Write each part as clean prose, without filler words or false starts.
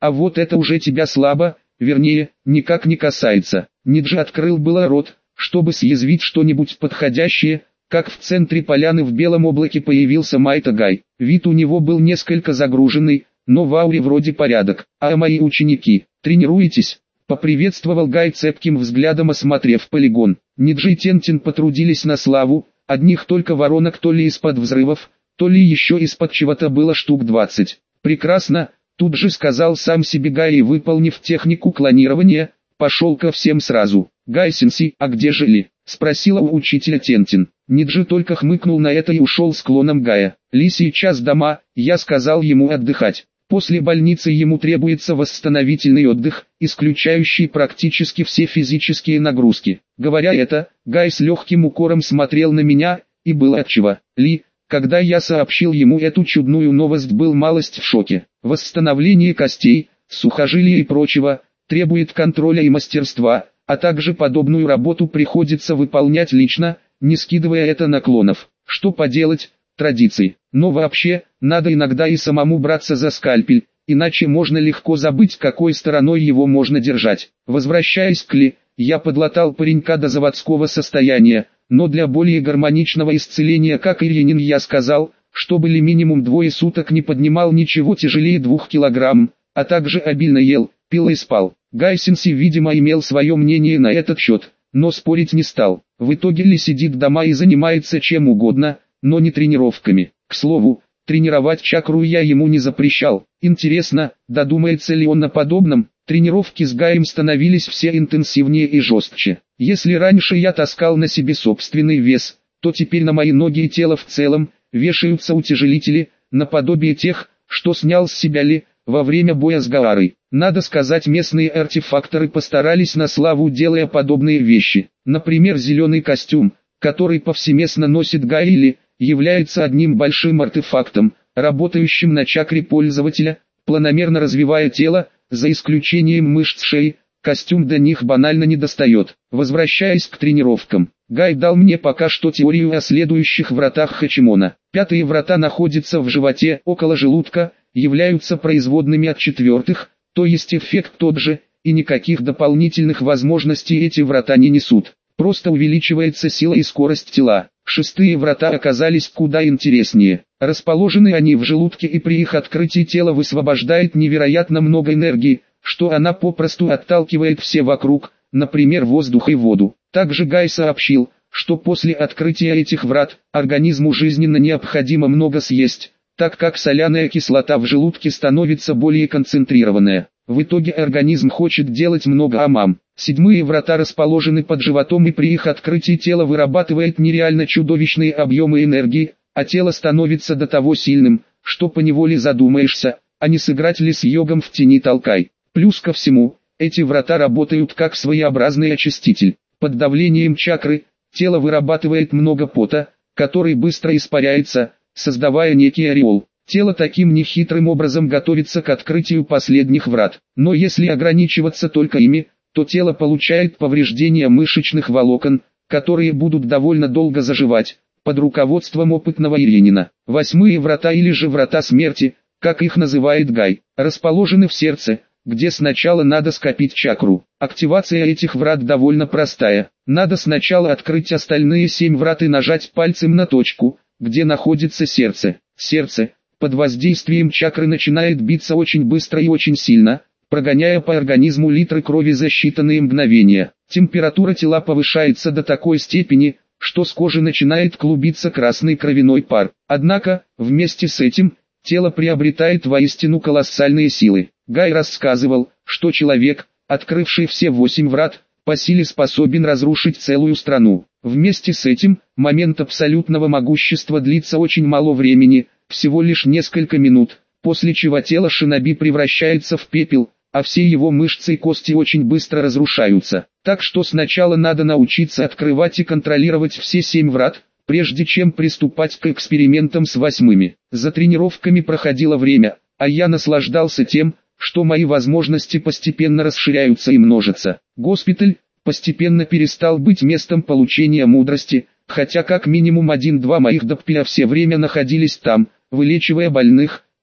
А вот это уже тебя слабо, вернее, никак не касается. Ниджи открыл было рот, чтобы съязвить что-нибудь подходящее, как в центре поляны в белом облаке появился Майта Гай. Вид у него был несколько загруженный, но в ауре вроде порядок. А мои ученики, тренируетесь? Поприветствовал Гай цепким взглядом, осмотрев полигон. Ниджи и Тентин потрудились на славу, одних только воронок то ли из-под взрывов, то ли еще из-под чего-то было штук 20. Прекрасно, тут же сказал сам себе Гай и, выполнив технику клонирования, пошел ко всем сразу. «Гай-сенсей, а где же Ли?» — спросила у учителя Тентин. Ниджи только хмыкнул на это и ушел с клоном Гая. «Ли сейчас дома, я сказал ему отдыхать. После больницы ему требуется восстановительный отдых, исключающий практически все физические нагрузки». Говоря это, Гай с легким укором смотрел на меня, и было отчего. Ли, когда я сообщил ему эту чудную новость, был малость в шоке. Восстановление костей, сухожилий и прочего требует контроля и мастерства, а также подобную работу приходится выполнять лично, не скидывая это на клонов. Что поделать, традиции. Но вообще, надо иногда и самому браться за скальпель, иначе можно легко забыть, какой стороной его можно держать. Возвращаясь к Ли, я подлатал паренька до заводского состояния, но для более гармоничного исцеления, как и Ленин, я сказал, чтобы Ли минимум 2 суток не поднимал ничего тяжелее 2 килограмм, а также обильно ел, пил и спал. Гай-сенсей, видимо, имел свое мнение на этот счет, но спорить не стал. В итоге Ли сидит дома и занимается чем угодно, но не тренировками. К слову, тренировать чакру я ему не запрещал. Интересно, додумается ли он на подобном? Тренировки с Гаем становились все интенсивнее и жестче. Если раньше я таскал на себе собственный вес, то теперь на мои ноги и тело в целом вешаются утяжелители, наподобие тех, что снял с себя Ли во время боя с Гаарой. Надо сказать, местные артефакторы постарались на славу, делая подобные вещи. Например, зеленый костюм, который повсеместно носит Гай Ли, является одним большим артефактом, работающим на чакре пользователя, планомерно развивая тело, за исключением мышц шеи. Костюм до них банально не достает. Возвращаясь к тренировкам, Гай дал мне пока что теорию о следующих вратах Хачимона. 5-е врата находятся в животе, около желудка, являются производными от 4-х, то есть эффект тот же, и никаких дополнительных возможностей эти врата не несут. Просто увеличивается сила и скорость тела. 6-е врата оказались куда интереснее. Расположены они в желудке, и при их открытии тело высвобождает невероятно много энергии, что она попросту отталкивает все вокруг, например, воздух и воду. Также Гай сообщил, что после открытия этих врат, организму жизненно необходимо много съесть, так как соляная кислота в желудке становится более концентрированная. В итоге организм хочет делать много амам. 7-е врата расположены под животом, и при их открытии тело вырабатывает нереально чудовищные объемы энергии, а тело становится до того сильным, что поневоле задумаешься, а не сыграть ли с йогом в тени толкай. Плюс ко всему, эти врата работают как своеобразный очиститель. Под давлением чакры, тело вырабатывает много пота, который быстро испаряется, создавая некий ореол. Тело таким нехитрым образом готовится к открытию последних врат. Но если ограничиваться только ими, то тело получает повреждения мышечных волокон, которые будут довольно долго заживать, под руководством опытного Иринина. 8-е врата, или же врата смерти, как их называет Гай, расположены в сердце, где сначала надо скопить чакру. Активация этих врат довольно простая. Надо сначала открыть остальные 7 врат и нажать пальцем на точку, где находится сердце. Сердце, под воздействием чакры, начинает биться очень быстро и очень сильно, прогоняя по организму литры крови за считанные мгновения. Температура тела повышается до такой степени, что с кожи начинает клубиться красный кровяной пар. Однако, вместе с этим, тело приобретает воистину колоссальные силы. Гай рассказывал, что человек, открывший все 8 врат, по силе способен разрушить целую страну. Вместе с этим, момент абсолютного могущества длится очень мало времени, всего лишь несколько минут, после чего тело шиноби превращается в пепел, а все его мышцы и кости очень быстро разрушаются. Так что сначала надо научиться открывать и контролировать все 7 врат, прежде чем приступать к экспериментам с 8-ми. За тренировками проходило время, а я наслаждался тем, что мои возможности постепенно расширяются и множатся. Госпиталь постепенно перестал быть местом получения мудрости, хотя как минимум 1-2 моих доппеля все время находились там, вылечивая больных,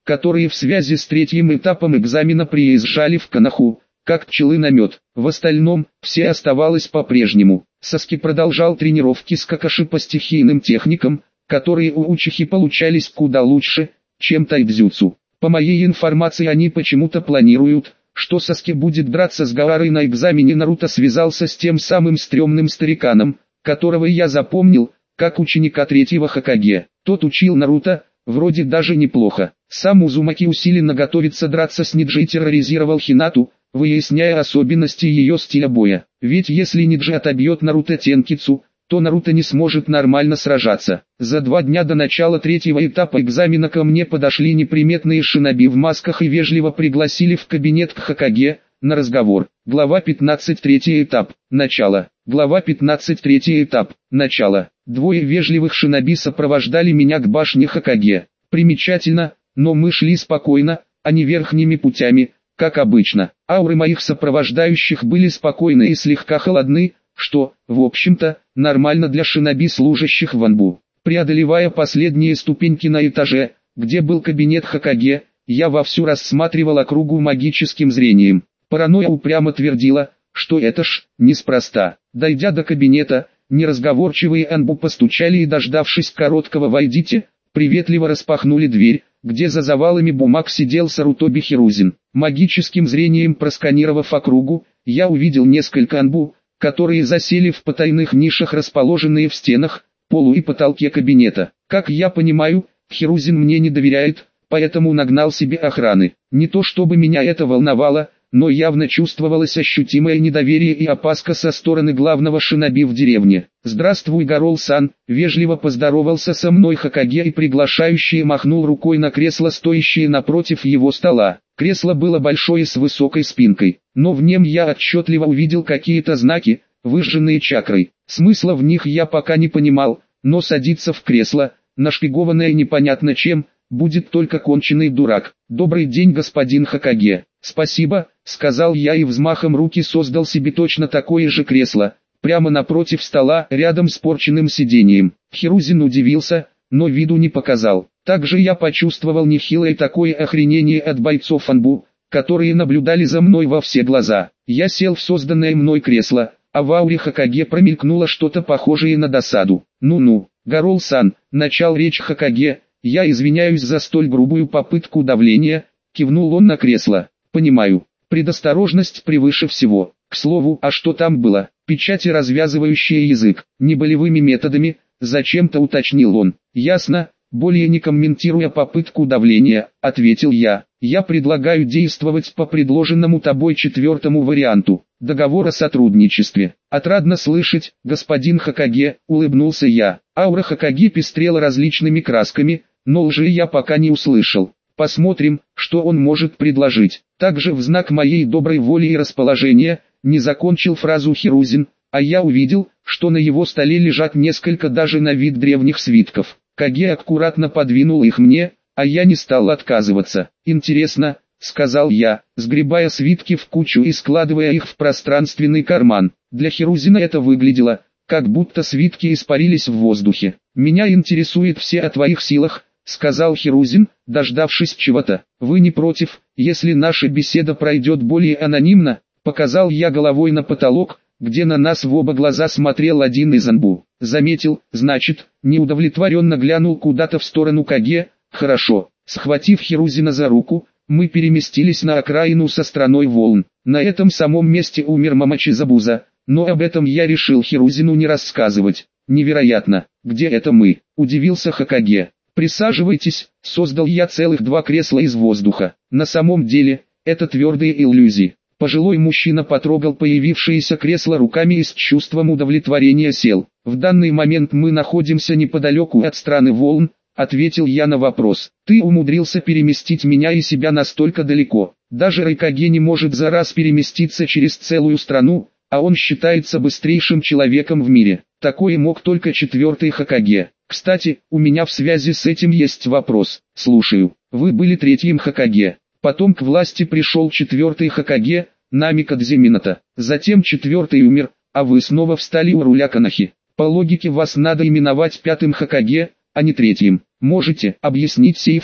которые в связи с третьим этапом экзамена приезжали в Коноху, как пчелы на мед. В остальном, все оставалось по-прежнему. Саски продолжал тренировки с Какаши по стихийным техникам, которые у учихи получались куда лучше, чем тайцзюцу. По моей информации, они почему-то планируют, что Саски будет драться с Гаарой на экзамене. Наруто связался с тем самым стрёмным стариканом, которого я запомнил, как ученика третьего Хокаге. Тот учил Наруто, вроде даже неплохо. Сам Узумаки усиленно готовится драться с Ниджи и терроризировал Хинату, выясняя особенности ее стиля боя. Ведь если Ниджи отобьет Наруто Тенкицу, то Наруто не сможет нормально сражаться. За 2 дня до начала третьего этапа экзамена ко мне подошли неприметные шиноби в масках и вежливо пригласили в кабинет к Хокаге на разговор. Глава 15. Третий этап. Начало. Глава 15. Третий этап. Начало. 2 вежливых шиноби сопровождали меня к башне Хокаге. Примечательно, но мы шли спокойно, а не верхними путями, как обычно. Ауры моих сопровождающих были спокойны и слегка холодны, что, в общем-то, нормально для шиноби, служащих в Анбу. Преодолевая последние ступеньки на этаже, где был кабинет Хокаге, я вовсю рассматривал округу магическим зрением. Паранойя упрямо твердила, что это ж неспроста. Дойдя до кабинета, неразговорчивые Анбу постучали и, дождавшись короткого «войдите», приветливо распахнули дверь, где за завалами бумаг сидел Сарутоби Хирузин. Магическим зрением просканировав округу, я увидел несколько Анбу, которые засели в потайных нишах, расположенные в стенах, полу и потолке кабинета. Как я понимаю, Хирузин мне не доверяет, поэтому нагнал себе охраны. Не то чтобы меня это волновало, но явно чувствовалось ощутимое недоверие и опаска со стороны главного шиноби в деревне. «Здравствуй, Гарол-сан», — вежливо поздоровался со мной Хокаге и приглашающий махнул рукой на кресло, стоящее напротив его стола. Кресло было большое с высокой спинкой, но в нем я отчетливо увидел какие-то знаки, выжженные чакрой. Смысла в них я пока не понимал, но садиться в кресло, нашпигованное непонятно чем, будет только конченый дурак. «Добрый день, господин Хокаге». «Спасибо», — сказал я и взмахом руки создал себе точно такое же кресло, прямо напротив стола, рядом с порченным сиденьем. Хирузин удивился, но виду не показал. Также я почувствовал нехилое такое охренение от бойцов Анбу, которые наблюдали за мной во все глаза. Я сел в созданное мной кресло, а в ауре Хокаге промелькнуло что-то похожее на досаду. «Ну-ну, Гарол-сан», — начал речь Хокаге, — «я извиняюсь за столь грубую попытку давления», — кивнул он на кресло. «Понимаю, предосторожность превыше всего. К слову, а что там было?» «Печати, развязывающие язык, неболевыми методами», — зачем-то уточнил он. «Ясно». Более не комментируя попытку давления, ответил я. «Я предлагаю действовать по предложенному тобой 4-му варианту, договор о сотрудничестве». «Отрадно слышать, господин Хокаге», — улыбнулся я. Аура Хокаге пестрела различными красками, но лжи я пока не услышал. «Посмотрим, что он может предложить». Также в знак моей доброй воли и расположения, не закончил фразу Хирузин, а я увидел, что на его столе лежат несколько даже на вид древних свитков. Каге аккуратно подвинул их мне, а я не стал отказываться. «Интересно», — сказал я, сгребая свитки в кучу и складывая их в пространственный карман. Для Хирузина это выглядело, как будто свитки испарились в воздухе. «Меня интересует все о твоих силах», — сказал Хирузин, дождавшись чего-то. «Вы не против, если наша беседа пройдет более анонимно?» Показал я головой на потолок, где на нас в оба глаза смотрел один из Анбу. «Заметил, значит», неудовлетворенно глянул куда-то в сторону Каге. «Хорошо». Схватив Хирузина за руку, мы переместились на окраину со страной волн. На этом самом месте умер Мамачи-Забуза, но об этом я решил Хирузину не рассказывать. «Невероятно, где это мы?» – удивился Хокаге. «Присаживайтесь», — создал я целых 2 кресла из воздуха. На самом деле, это твердые иллюзии. Пожилой мужчина потрогал появившееся кресло руками и с чувством удовлетворения сел. «В данный момент мы находимся неподалеку от страны волн», — ответил я на вопрос. «Ты умудрился переместить меня и себя настолько далеко. Даже Райкаге не может за раз переместиться через целую страну, а он считается быстрейшим человеком в мире. Такое мог только 4-й Хокаге. Кстати, у меня в связи с этим есть вопрос. Слушаю. Вы были 3-м Хокаге. Потом к власти пришел 4-й Хокаге, Намикадзе Минато. Затем 4-й умер, а вы снова встали у руля Конохи. По логике вас надо именовать 5-м Хокаге, а не 3-м. Можете объяснить сей факт?»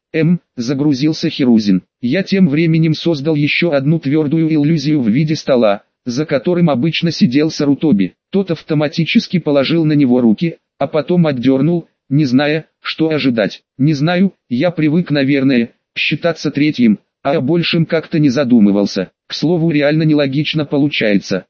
Загрузился Хирузин. Я тем временем создал еще одну твердую иллюзию в виде стола, за которым обычно сидел Сарутоби. Тот автоматически положил на него руки, а потом отдернул, не зная, что ожидать. Не знаю, я привык, наверное, считаться третьим, а о большем как-то не задумывался. К слову, реально нелогично получается.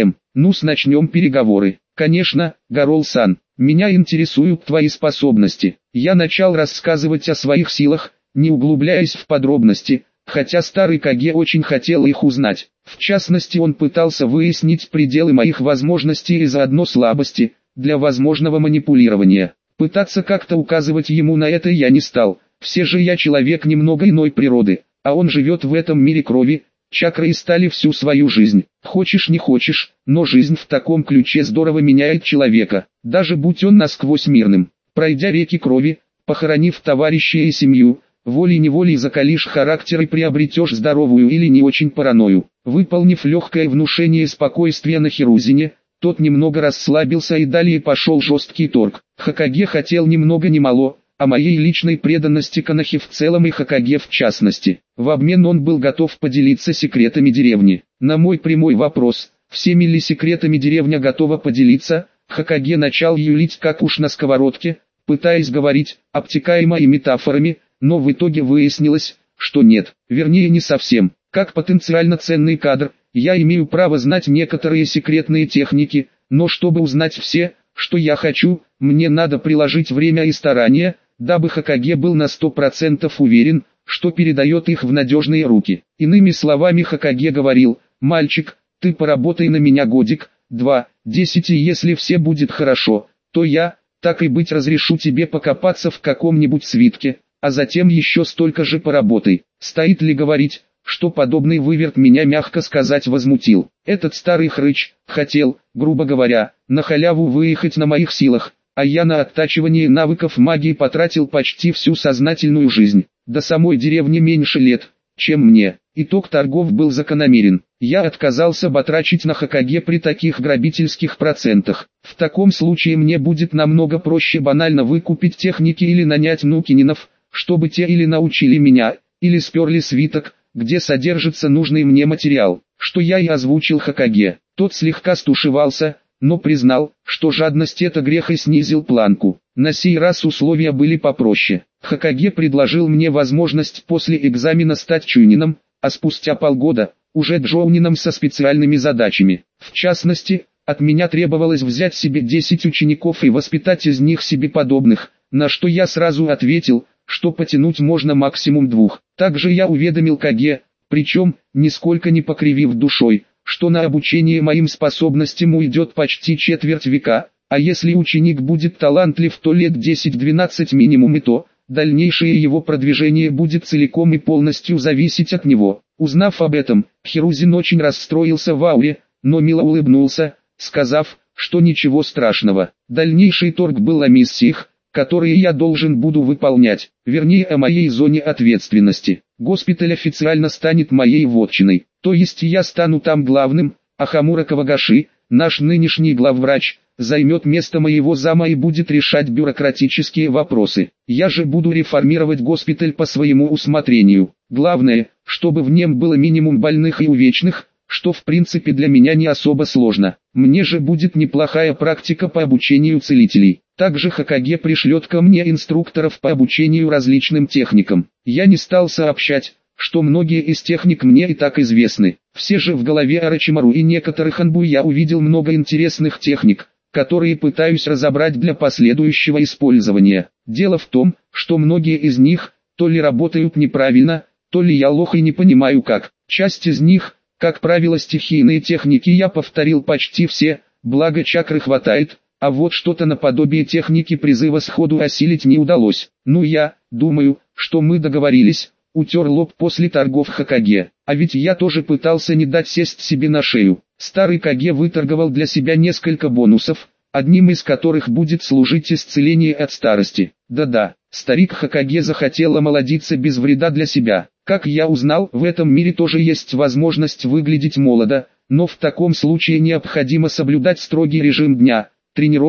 Начнем переговоры. Конечно, Гарол-сан, меня интересуют твои способности. Я начал рассказывать о своих силах, не углубляясь в подробности, хотя старый Каге очень хотел их узнать. В частности, он пытался выяснить пределы моих возможностей и заодно слабости, для возможного манипулирования. Пытаться как-то указывать ему на это я не стал, все же я человек немного иной природы, а он живет в этом мире крови, чакры и стали всю свою жизнь. Хочешь не хочешь, но жизнь в таком ключе здорово меняет человека, даже будь он насквозь мирным. Пройдя реки крови, похоронив товарища и семью, волей-неволей закалишь характер и приобретешь здоровую или не очень паранойю. Выполнив легкое внушение спокойствия на Хирузине, тот немного расслабился и далее пошел жесткий торг. Хокаге хотел ни много ни мало, о моей личной преданности Конохи в целом и Хокаге в частности. В обмен он был готов поделиться секретами деревни. На мой прямой вопрос, всеми ли секретами деревня готова поделиться, Хокаге начал юлить как уж на сковородке, пытаясь говорить обтекаемо и метафорами, но в итоге выяснилось, что нет, вернее не совсем. Как потенциально ценный кадр, я имею право знать некоторые секретные техники, но чтобы узнать все, что я хочу, мне надо приложить время и старания, дабы Хокаге был на 100% уверен, что передает их в надежные руки. Иными словами, Хокаге говорил: «Мальчик, ты поработай на меня годик, 2, 10, и если все будет хорошо, то я, так и быть, разрешу тебе покопаться в каком-нибудь свитке, а затем еще столько же поработай». Стоит ли говорить, что подобный выверт меня, мягко сказать, возмутил. Этот старый хрыч хотел, грубо говоря, на халяву выехать на моих силах, а я на оттачивание навыков магии потратил почти всю сознательную жизнь. До самой деревни меньше лет, чем мне. Итог торгов был закономерен. Я отказался батрачить на Хокаге при таких грабительских процентах. В таком случае мне будет намного проще банально выкупить техники или нанять нукининов, чтобы те или научили меня, или сперли свиток, где содержится нужный мне материал, что я и озвучил Хокаге. Тот слегка стушевался, но признал, что жадность это грех, и снизил планку. На сей раз условия были попроще. Хокаге предложил мне возможность после экзамена стать чунином, а спустя полгода, уже джоунином со специальными задачами. В частности, от меня требовалось взять себе 10 учеников и воспитать из них себе подобных, на что я сразу ответил, что потянуть можно максимум 2. Также я уведомил Каге, причем, нисколько не покривив душой, что на обучение моим способностям уйдет почти четверть века, а если ученик будет талантлив, то лет 10-12 минимум, и то, дальнейшее его продвижение будет целиком и полностью зависеть от него. Узнав об этом, Хирузин очень расстроился в ауре, но мило улыбнулся, сказав, что ничего страшного. Дальнейший торг был о миссиях, которые я должен буду выполнять, вернее о моей зоне ответственности. Госпиталь официально станет моей вотчиной, то есть я стану там главным, а Хамура Кавагаши, наш нынешний главврач, займет место моего зама и будет решать бюрократические вопросы. Я же буду реформировать госпиталь по своему усмотрению. Главное, чтобы в нем было минимум больных и увечных, что в принципе для меня не особо сложно. Мне же будет неплохая практика по обучению целителей. Также Хокаге пришлет ко мне инструкторов по обучению различным техникам. Я не стал сообщать, что многие из техник мне и так известны. Все же в голове Орочимару и некоторых Анбу я увидел много интересных техник, которые пытаюсь разобрать для последующего использования. Дело в том, что многие из них, то ли работают неправильно, то ли я лох и не понимаю как. Часть из них, как правило стихийные техники, я повторил почти все, благо чакры хватает, а вот что-то наподобие техники призыва сходу осилить не удалось. Ну я, думаю, что мы договорились, утер лоб после торгов Хокаге. А ведь я тоже пытался не дать сесть себе на шею. Старый Каге выторговал для себя несколько бонусов, одним из которых будет служить исцеление от старости. Да-да, старик Хокаге захотел омолодиться без вреда для себя. Как я узнал, в этом мире тоже есть возможность выглядеть молодо, но в таком случае необходимо соблюдать строгий режим дня, тренировок,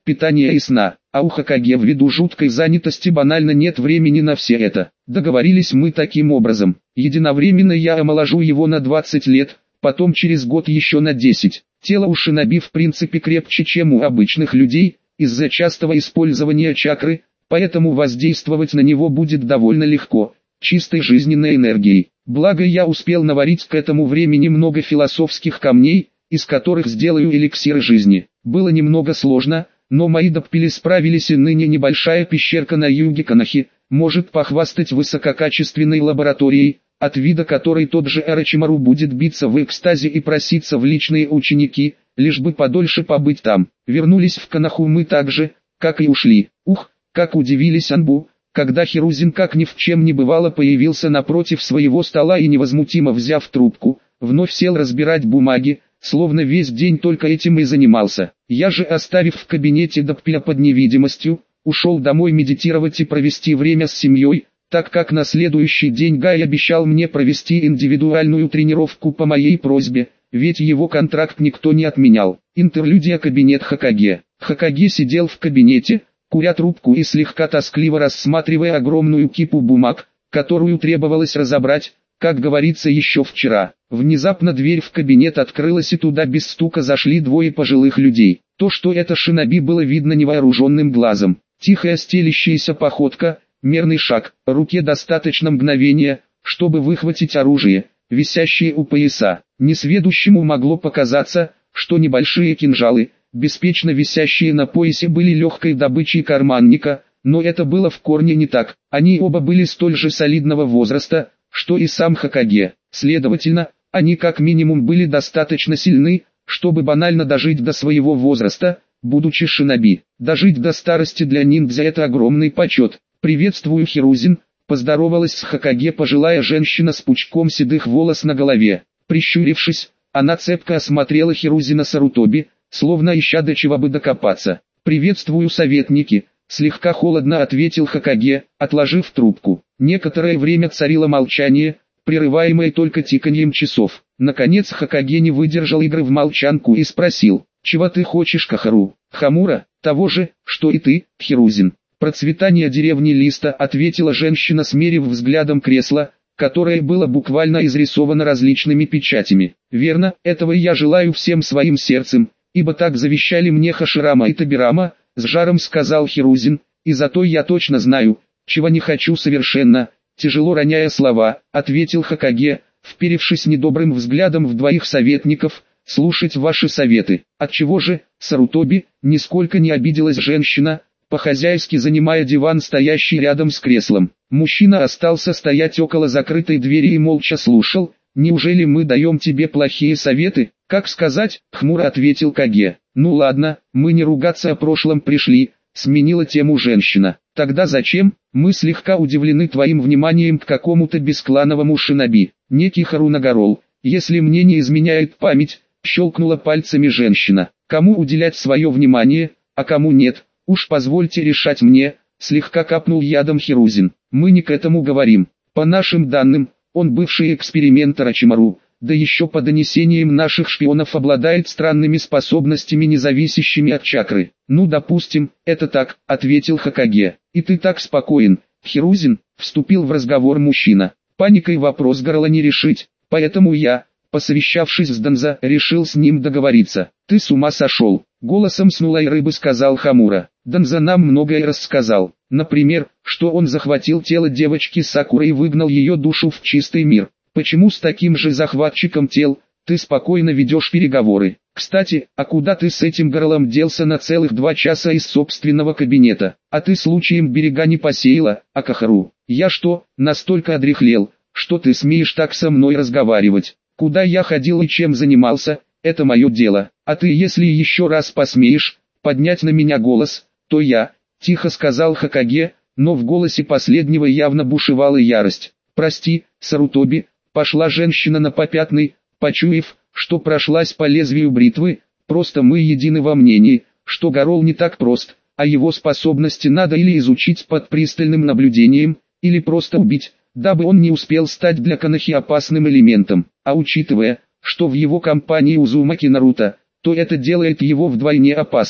питания и сна. А у Хокаге ввиду жуткой занятости банально нет времени на все это. Договорились мы таким образом. Единовременно я омоложу его на 20 лет, потом через год еще на 10. Тело у шиноби в принципе крепче, чем у обычных людей, из-за частого использования чакры, поэтому воздействовать на него будет довольно легко, чистой жизненной энергией. Благо я успел наварить к этому времени много философских камней, из которых сделаю эликсиры жизни. Было немного сложно, но мои доппели справились, и ныне небольшая пещерка на юге Канахи может похвастать высококачественной лабораторией, от вида которой тот же Орочимару будет биться в экстазе и проситься в личные ученики, лишь бы подольше побыть там. Вернулись в Канаху мы так же, как и ушли. Ух, как удивились Анбу, когда Хирузин как ни в чем не бывало появился напротив своего стола и, невозмутимо взяв трубку, вновь сел разбирать бумаги, словно весь день только этим и занимался. Я же, оставив в кабинете доппеля под невидимостью, ушел домой медитировать и провести время с семьей, так как на следующий день Гай обещал мне провести индивидуальную тренировку по моей просьбе, ведь его контракт никто не отменял. Интерлюдия. Кабинет Хокаге. Хокаге сидел в кабинете, куря трубку и слегка тоскливо рассматривая огромную кипу бумаг, которую требовалось разобрать, как говорится, еще вчера. Внезапно дверь в кабинет открылась, и туда без стука зашли двое пожилых людей. То, что это шиноби, было видно невооруженным глазом. Тихая стелящаяся походка, мерный шаг, руке достаточно мгновения, чтобы выхватить оружие, висящее у пояса. Несведущему могло показаться, что небольшие кинжалы, беспечно висящие на поясе, были легкой добычей карманника, но это было в корне не так. Они оба были столь же солидного возраста, что и сам Хокаге. Следовательно, они как минимум были достаточно сильны, чтобы банально дожить до своего возраста, будучи шиноби. Дожить до старости для ниндзя — это огромный почет. «Приветствую, Хирузин», — поздоровалась с Хокаге пожилая женщина с пучком седых волос на голове. Прищурившись, она цепко осмотрела Хирузина Сарутоби, словно ища до чего бы докопаться. «Приветствую, советники», — слегка холодно ответил Хокаге, отложив трубку. Некоторое время царило молчание, прерываемое только тиканьем часов. Наконец Хокаге не выдержал игры в молчанку и спросил: «Чего ты хочешь, Кахару?» «Хамура, того же, что и ты, Хирузин». «Процветание деревни Листа», — ответила женщина, смерив взглядом кресло, которое было буквально изрисовано различными печатями. «Верно, этого я желаю всем своим сердцем, ибо так завещали мне Хаширама и Табирама», — с жаром сказал Хирузин, «и зато я точно знаю, чего не хочу совершенно», — тяжело роняя слова, ответил Хокаге, вперевшись недобрым взглядом в двоих советников, «слушать ваши советы». «Отчего же, Сарутоби?» — нисколько не обиделась женщина, по-хозяйски занимая диван, стоящий рядом с креслом. Мужчина остался стоять около закрытой двери и молча слушал. «Неужели мы даем тебе плохие советы?» «Как сказать?» — хмуро ответил Каге. «Ну ладно, мы не ругаться о прошлом пришли», — сменила тему женщина. «Тогда зачем? Мы слегка удивлены твоим вниманием к какому-то бесклановому шиноби. Некий Харунагорол, если мне не изменяет память», — щелкнула пальцами женщина. «Кому уделять свое внимание, а кому нет? Уж позвольте решать мне», — слегка капнул ядом Хирузин. «Мы не к этому говорим. По нашим данным, он бывший эксперимент Орочимару, да еще по донесениям наших шпионов обладает странными способностями, независящими от чакры». «Ну, допустим, это так», — ответил Хокаге. «И ты так спокоен, Хирузин?» — вступил в разговор мужчина. «Паникой вопрос горла не решить, поэтому я, посовещавшись с Данза, решил с ним договориться». «Ты с ума сошел?» — голосом снулой рыбы сказал Хамура. «Данза нам многое рассказал. Например, что он захватил тело девочки Сакуры и выгнал ее душу в чистый мир. Почему с таким же захватчиком тел ты спокойно ведешь переговоры? Кстати, а куда ты с этим горлом делся на целых 2 часа из собственного кабинета? А ты случаем берега не посеяла, а Кахару? Я что, настолько одряхлел, что ты смеешь так со мной разговаривать? Куда я ходил и чем занимался, это мое дело. А ты, если еще раз посмеешь поднять на меня голос, то я», — тихо сказал Хокаге, но в голосе последнего явно бушевала ярость. «Прости, Сарутоби», — пошла женщина на попятный, почуяв, что прошлась по лезвию бритвы. «Просто мы едины во мнении, что Горол не так прост, а его способности надо или изучить под пристальным наблюдением, или просто убить, дабы он не успел стать для Канахи опасным элементом. А учитывая, что в его компании Узумаки Наруто, то это делает его вдвойне опасным.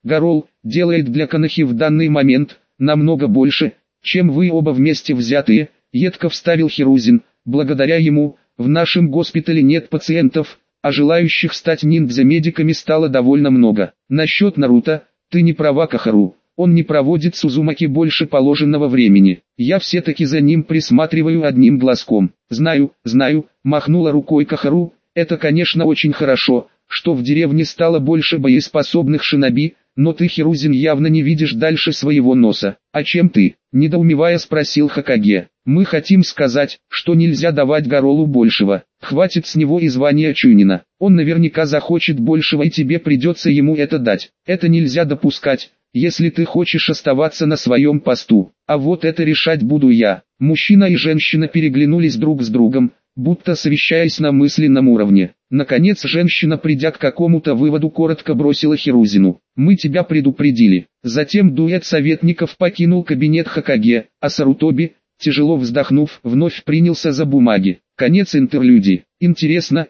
Гарол делает для Канахи в данный момент намного больше, чем вы оба вместе взятые, едко вставил Хирузин. Благодаря ему, в нашем госпитале нет пациентов, а желающих стать ниндзя-медиками стало довольно много. Насчет Наруто, ты не права, Кахару. Он не проводит с Узумаки больше положенного времени. Я все-таки за ним присматриваю одним глазком. Знаю, махнула рукой Кахару, это конечно очень хорошо, что в деревне стало больше боеспособных шиноби, но ты, Хирузин, явно не видишь дальше своего носа. А чем ты? Недоумевая спросил Хокаге. Мы хотим сказать, что нельзя давать Гаролу большего. Хватит с него и звания Чунина. Он наверняка захочет большего и тебе придется ему это дать. Это нельзя допускать, если ты хочешь оставаться на своем посту. А вот это решать буду я. Мужчина и женщина переглянулись друг с другом, будто совещаясь на мысленном уровне. Наконец женщина, придя к какому-то выводу, коротко бросила Хирузину: «Мы тебя предупредили». Затем дуэт советников покинул кабинет Хокаге, а Сарутоби, тяжело вздохнув, вновь принялся за бумаги. Конец интерлюдии. Интересно,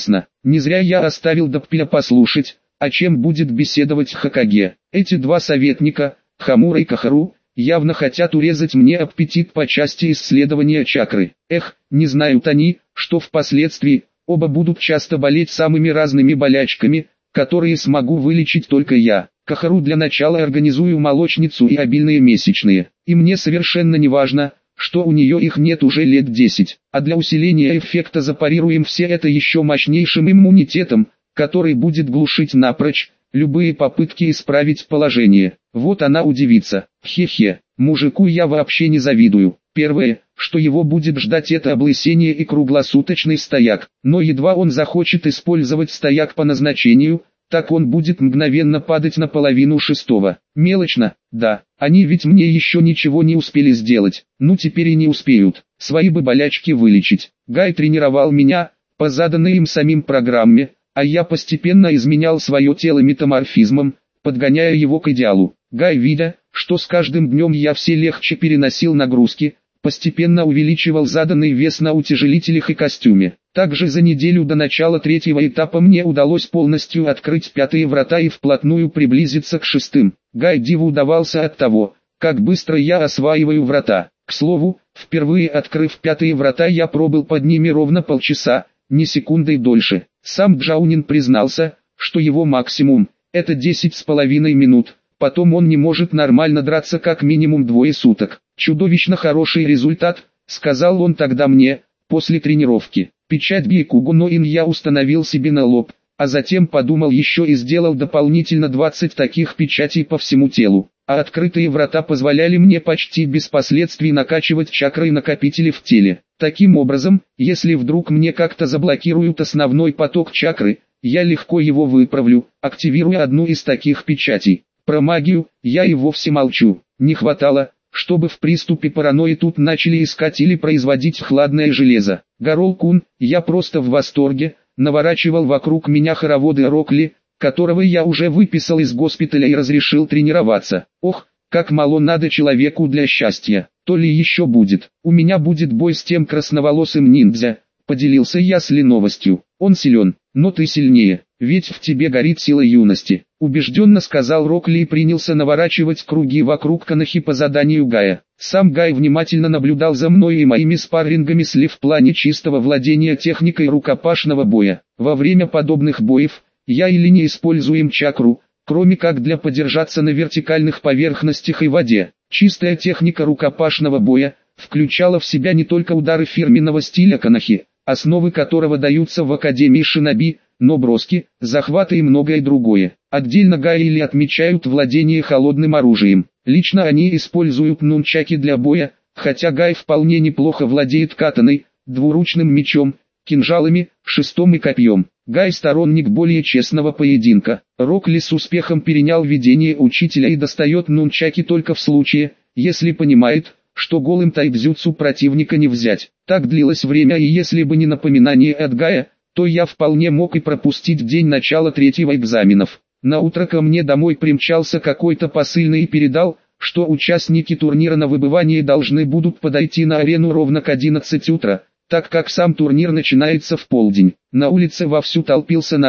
не зря я оставил Даппеля послушать, о чем будет беседовать Хокаге. Эти два советника, Хамура и Кахару, явно хотят урезать мне аппетит по части исследования чакры. Не знают они, что впоследствии оба будут часто болеть самыми разными болячками, которые смогу вылечить только я. Кахару для начала организую молочницу и обильные месячные. И мне совершенно не важно, что у нее их нет уже лет 10. А для усиления эффекта запарируем все это еще мощнейшим иммунитетом, который будет глушить напрочь любые попытки исправить положение. Вот она удивится. Хе-хе, мужику я вообще не завидую. Первое, что его будет ждать, это облысение и круглосуточный стояк. Но едва он захочет использовать стояк по назначению, так он будет мгновенно падать на половину шестого. Мелочно, да, они ведь мне еще ничего не успели сделать. Ну теперь и не успеют. Свои бы болячки вылечить. Гай тренировал меня по заданной им самим программе, а я постепенно изменял свое тело метаморфизмом, подгоняя его к идеалу. Гай, видя, что с каждым днем я все легче переносил нагрузки, постепенно увеличивал заданный вес на утяжелителях и костюме. Также за неделю до начала третьего этапа мне удалось полностью открыть пятые врата и вплотную приблизиться к шестым. Гай диву давался от того, как быстро я осваиваю врата. К слову, впервые открыв пятые врата, я пробыл под ними ровно полчаса, ни секундой дольше. Сам Джаунин признался, что его максимум – это 10,5 минут, потом он не может нормально драться как минимум 2 суток. Чудовищно хороший результат, сказал он тогда мне, после тренировки. Печать Бикугу но Ин я установил себе на лоб, а затем подумал еще и сделал дополнительно 20 таких печатей по всему телу. А открытые врата позволяли мне почти без последствий накачивать чакры и накопители в теле. Таким образом, если вдруг мне как-то заблокируют основной поток чакры, я легко его выправлю, активируя одну из таких печатей. Про магию я и вовсе молчу. Не хватало, чтобы в приступе паранойи тут начали искать или производить хладное железо. Гарол-кун, я просто в восторге, наворачивал вокруг меня хороводы Рокли, которого я уже выписал из госпиталя и разрешил тренироваться. Ох, как мало надо человеку для счастья. То ли еще будет. У меня будет бой с тем красноволосым ниндзя, поделился я с новостью. Он силен, но ты сильнее, ведь в тебе горит сила юности. Убежденно сказал Рокли и принялся наворачивать круги вокруг Канахи по заданию Гая. Сам Гай внимательно наблюдал за мной и моими спаррингами в плане чистого владения техникой рукопашного боя. Во время подобных боев, я или не используем чакру, кроме как для подержаться на вертикальных поверхностях и воде. Чистая техника рукопашного боя включала в себя не только удары фирменного стиля Канахи, основы которого даются в Академии Шиноби, но броски, захваты и многое другое. Отдельно Гайли отмечают владение холодным оружием. Лично они используют нунчаки для боя, хотя Гай вполне неплохо владеет катаной, двуручным мечом, кинжалами, шестом и копьем. Гай сторонник более честного поединка. Рокли с успехом перенял ведение учителя и достает нунчаки только в случае, если понимает, что голым тайбзюцу противника не взять. Так длилось время, и если бы не напоминание от Гая, то я вполне мог и пропустить день начала третьего экзаменов. Наутро ко мне домой примчался какой-то посыльный и передал, что участники турнира на выбывание должны будут подойти на арену ровно к 11 утра, так как сам турнир начинается в полдень. На улице вовсю толпился народ,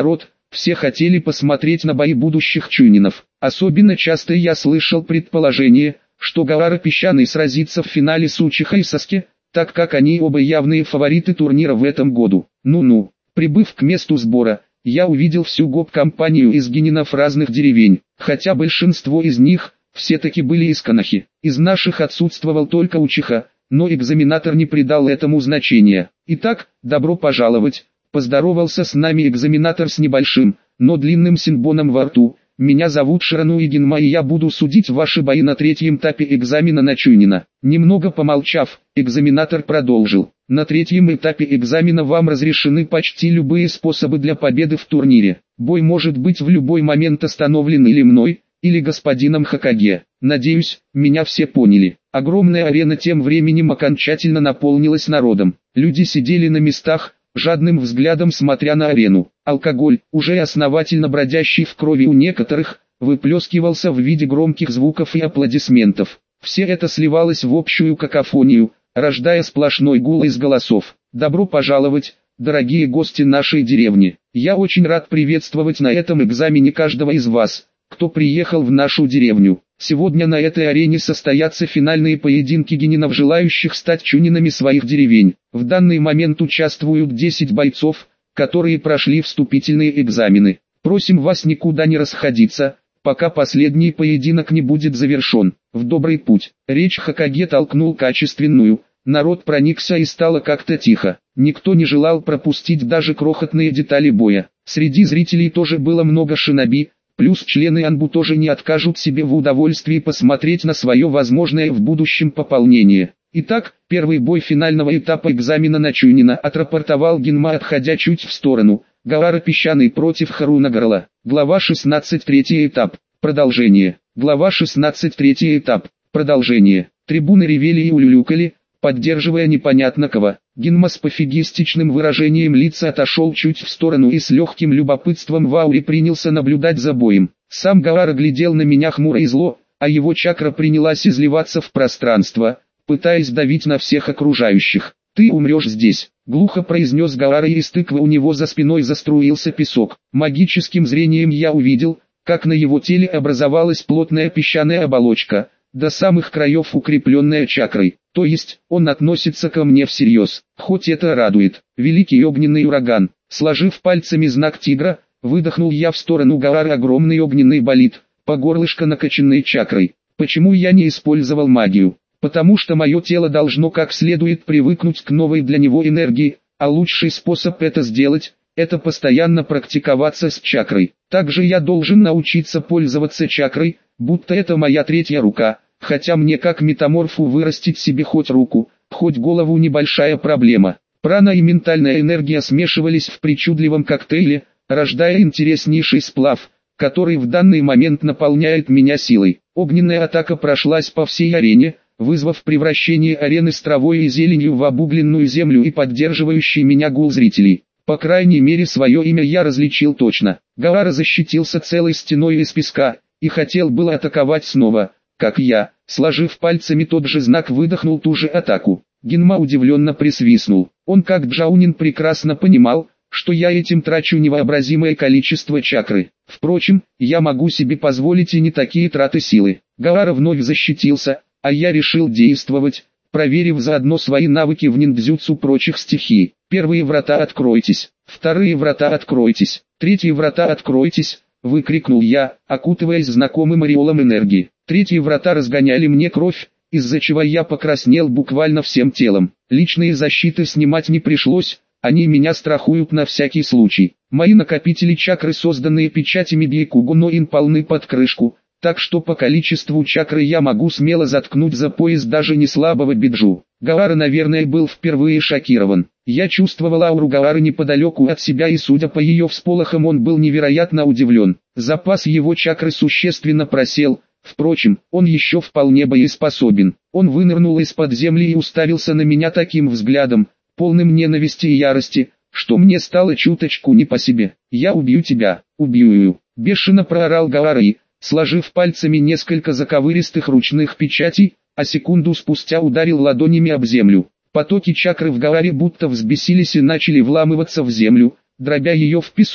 Все хотели посмотреть на бои будущих чунинов. Особенно часто я слышал предположение, что Гаара Песчаный сразится в финале с Учиха и Саске, так как они оба явные фавориты турнира в этом году. Ну-ну, прибыв к месту сбора, я увидел всю гоп-компанию из генинов разных деревень, хотя большинство из них все-таки были из Канахи. Из наших отсутствовал только Учиха, но экзаменатор не придал этому значения. Итак, добро пожаловать, поздоровался с нами экзаменатор с небольшим, но длинным синбоном во рту. Меня зовут Ширану Игенма, и я буду судить ваши бои на третьем этапе экзамена на чунина. Немного помолчав, экзаменатор продолжил. На третьем этапе экзамена вам разрешены почти любые способы для победы в турнире. Бой может быть в любой момент остановлен или мной, или господином Хокаге. Надеюсь, меня все поняли. Огромная арена тем временем окончательно наполнилась народом. Люди сидели на местах, жадным взглядом смотря на арену. Алкоголь, уже основательно бродящий в крови у некоторых, выплескивался в виде громких звуков и аплодисментов. Все это сливалось в общую какофонию, рождая сплошной гул из голосов. Добро пожаловать, дорогие гости нашей деревни. Я очень рад приветствовать на этом экзамене каждого из вас, кто приехал в нашу деревню. Сегодня на этой арене состоятся финальные поединки генинов, желающих стать чунинами своих деревень. В данный момент участвуют 10 бойцов, которые прошли вступительные экзамены. Просим вас никуда не расходиться, пока последний поединок не будет завершен. В добрый путь. Речь Хокаге толкнул качественную. Народ проникся и стало как-то тихо. Никто не желал пропустить даже крохотные детали боя. Среди зрителей тоже было много шиноби. Плюс члены Анбу тоже не откажут себе в удовольствии посмотреть на свое возможное в будущем пополнение. Итак, первый бой финального этапа экзамена на чунина отрапортовал Генма, отходя чуть в сторону. Гаара Песчаный против Харуна Гарла. Глава 16, третий этап. Продолжение. Глава 16, третий этап. Продолжение. Трибуны ревели и улюлюкали, поддерживая непонятно кого. Генма с пофигистичным выражением лица отошел чуть в сторону и с легким любопытством в ауре принялся наблюдать за боем. Сам Гаара глядел на меня хмуро и зло, а его чакра принялась изливаться в пространство, пытаясь давить на всех окружающих. «Ты умрешь здесь», — глухо произнес Гаара, и из тыквы у него за спиной заструился песок. Магическим зрением я увидел, как на его теле образовалась плотная песчаная оболочка, до самых краев укрепленная чакрой. То есть, он относится ко мне всерьез. Хоть это радует. Великий огненный ураган. Сложив пальцами знак тигра, выдохнул я в сторону Гаары огромный огненный болид, по горлышко накачанный чакрой. Почему я не использовал магию? Потому что мое тело должно как следует привыкнуть к новой для него энергии, а лучший способ это сделать, это постоянно практиковаться с чакрой. Также я должен научиться пользоваться чакрой, будто это моя третья рука. Хотя мне как метаморфу вырастить себе хоть руку, хоть голову небольшая проблема. Прана и ментальная энергия смешивались в причудливом коктейле, рождая интереснейший сплав, который в данный момент наполняет меня силой. Огненная атака прошлась по всей арене, вызвав превращение арены с травой и зеленью в обугленную землю и поддерживающий меня гул зрителей. По крайней мере, свое имя я различил точно. Гаара защитился целой стеной из песка, и хотел было атаковать снова. Как я, сложив пальцами тот же знак, выдохнул ту же атаку. Генма удивленно присвистнул. Он как джаунин прекрасно понимал, что я этим трачу невообразимое количество чакры. Впрочем, я могу себе позволить и не такие траты силы. Гаара вновь защитился, а я решил действовать, проверив заодно свои навыки в ниндзюцу прочих стихий. Первые врата откройтесь, вторые врата откройтесь, третьи врата откройтесь, выкрикнул я, окутываясь знакомым ореолом энергии. Третьи врата разгоняли мне кровь, из-за чего я покраснел буквально всем телом. Личные защиты снимать не пришлось, они меня страхуют на всякий случай. Мои накопители чакры, созданные печатями Бейкугу Ноин, полны под крышку, так что по количеству чакры я могу смело заткнуть за пояс даже не слабого биджу. Гаара, наверное, был впервые шокирован. Я чувствовал ауру Гаары неподалеку от себя, и судя по ее всполохам, он был невероятно удивлен. Запас его чакры существенно просел. Впрочем, он еще вполне боеспособен. Он вынырнул из-под земли и уставился на меня таким взглядом, полным ненависти и ярости, что мне стало чуточку не по себе. «Я убью тебя, убью!» — бешено проорал Гаара и, сложив пальцами несколько заковыристых ручных печатей, а секунду спустя ударил ладонями об землю. Потоки чакры в Гааре будто взбесились и начали вламываться в землю, дробя ее в песок,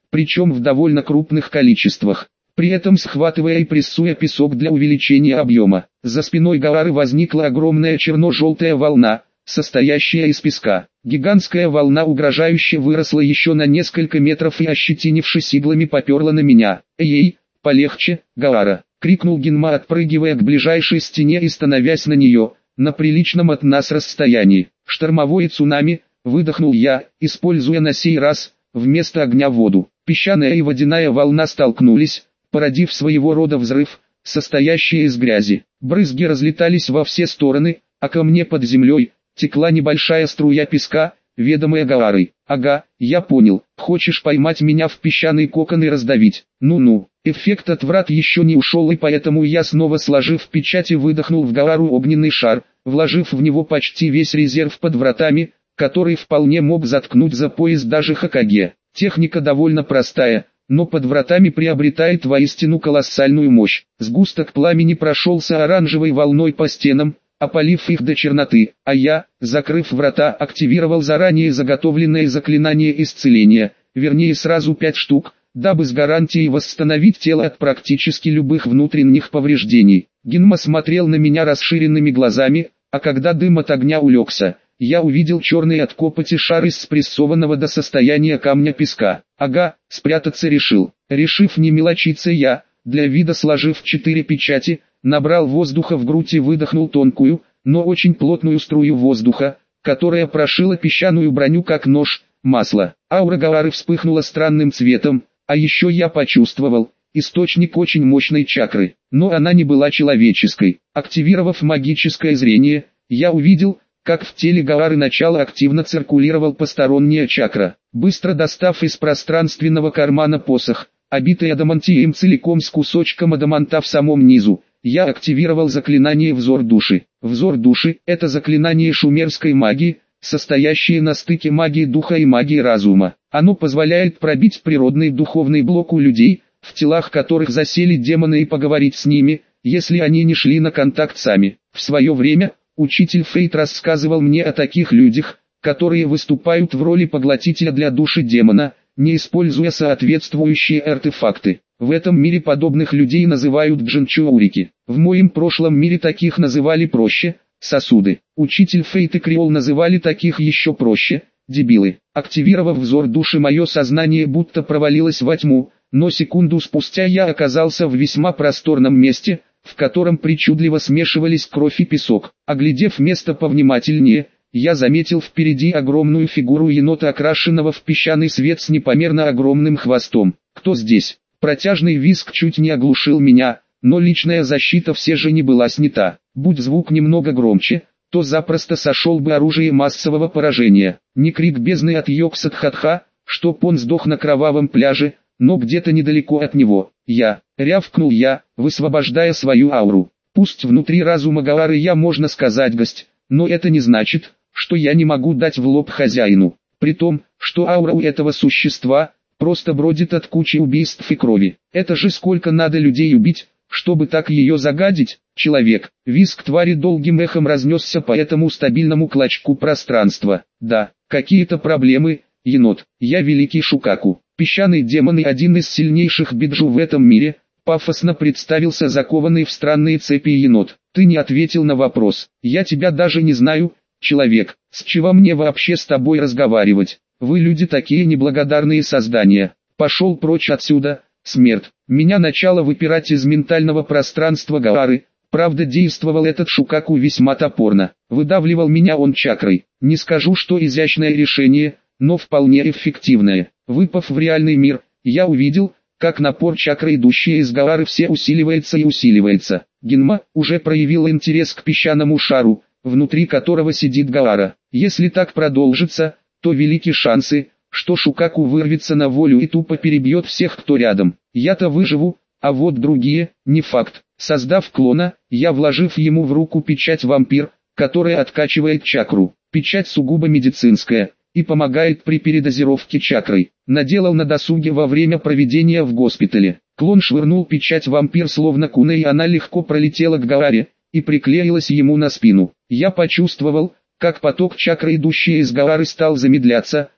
причем в довольно крупных количествах, при этом схватывая и прессуя песок для увеличения объема. За спиной Гаары возникла огромная черно-желтая волна, состоящая из песка. Гигантская волна угрожающе выросла еще на несколько метров и, ощетинившись иглами, поперла на меня. «Эй, полегче, Гаара!» — крикнул Гинма, отпрыгивая к ближайшей стене и становясь на нее, на приличном от нас расстоянии. «Штормовое цунами!» — выдохнул я, используя на сей раз, вместо огня воду. Песчаная и водяная волна столкнулись, породив своего рода взрыв, состоящий из грязи. Брызги разлетались во все стороны, а ко мне под землей текла небольшая струя песка, ведомая Гаарой. «Ага, я понял, хочешь поймать меня в песчаный кокон и раздавить? Ну-ну». Эффект отврат еще не ушел, и поэтому я, снова сложив печать, выдохнул в Гаару огненный шар, вложив в него почти весь резерв под вратами, который вполне мог заткнуть за пояс даже Хокаге. Техника довольно простая, но под вратами приобретает воистину колоссальную мощь. Сгусток пламени прошелся оранжевой волной по стенам, опалив их до черноты, а я, закрыв врата, активировал заранее заготовленное заклинание исцеления, вернее сразу 5 штук, дабы с гарантией восстановить тело от практически любых внутренних повреждений. Гинма смотрел на меня расширенными глазами, а когда дым от огня улегся, я увидел черный от копоти шар из спрессованного до состояния камня песка. Ага, спрятаться решил. Решив не мелочиться, я, для вида сложив 4 печати, набрал воздуха в грудь и выдохнул тонкую, но очень плотную струю воздуха, которая прошила песчаную броню как нож, масло. Аура Гаары вспыхнула странным цветом, а еще я почувствовал источник очень мощной чакры, но она не была человеческой. Активировав магическое зрение, я увидел, как в теле Гаары начало активно циркулировал посторонняя чакра. Быстро достав из пространственного кармана посох, обитый адамантием целиком с кусочком адаманта в самом низу, я активировал заклинание «Взор души». «Взор души» — это заклинание шумерской магии, состоящее на стыке магии духа и магии разума. Оно позволяет пробить природный духовный блок у людей, в телах которых засели демоны, и поговорить с ними, если они не шли на контакт сами. В свое время учитель Фейт рассказывал мне о таких людях, которые выступают в роли поглотителя для души демона, не используя соответствующие артефакты. В этом мире подобных людей называют джинчоурики. В моем прошлом мире таких называли проще – сосуды. Учитель Фейт и Криол называли таких еще проще – дебилы. Активировав взор души, мое сознание будто провалилось во тьму, но секунду спустя я оказался в весьма просторном месте, в котором причудливо смешивались кровь и песок. Оглядев место повнимательнее, я заметил впереди огромную фигуру енота, окрашенного в песчаный свет с непомерно огромным хвостом. «Кто здесь?» Протяжный визг чуть не оглушил меня, но личная защита все же не была снята. Будь звук немного громче, то запросто сошел бы оружие массового поражения. Не крик бездны от Йоксатхатха, чтоб он сдох на кровавом пляже, но где-то недалеко от него. Рявкнул я, высвобождая свою ауру. Пусть внутри разума Гаары я, можно сказать, гость, но это не значит, что я не могу дать в лоб хозяину. При том, что аура у этого существа просто бродит от кучи убийств и крови. Это же сколько надо людей убить, чтобы так ее загадить? Человек. Визг твари долгим эхом разнесся по этому стабильному клочку пространства. Да, какие-то проблемы, енот. Я великий Шукаку. Песчаный демон и один из сильнейших биджу в этом мире, пафосно представился закованный в странные цепи енот. Ты не ответил на вопрос. Я тебя даже не знаю, человек. С чего мне вообще с тобой разговаривать? Вы люди такие неблагодарные создания. Пошел прочь отсюда, смерть. Меня начало выпирать из ментального пространства Гаары. Правда, действовал этот Шукаку весьма топорно. Выдавливал меня он чакрой. Не скажу, что изящное решение, но вполне эффективное. Выпав в реальный мир, я увидел, как напор чакры, идущей из Гаары, все усиливается и усиливается. Гинма уже проявил интерес к песчаному шару, внутри которого сидит Гаара. Если так продолжится, то велики шансы, что Шукаку вырвется на волю и тупо перебьет всех, кто рядом. Я-то выживу, а вот другие, не факт. Создав клона, я, вложив ему в руку печать вампир, которая откачивает чакру. Печать сугубо медицинская и помогает при передозировке чакрой. Наделал на досуге во время проведения в госпитале. Клон швырнул печать вампир словно куна, и она легко пролетела к Гааре и приклеилась ему на спину. Я почувствовал, как поток чакры, идущий из Гаары, стал замедляться,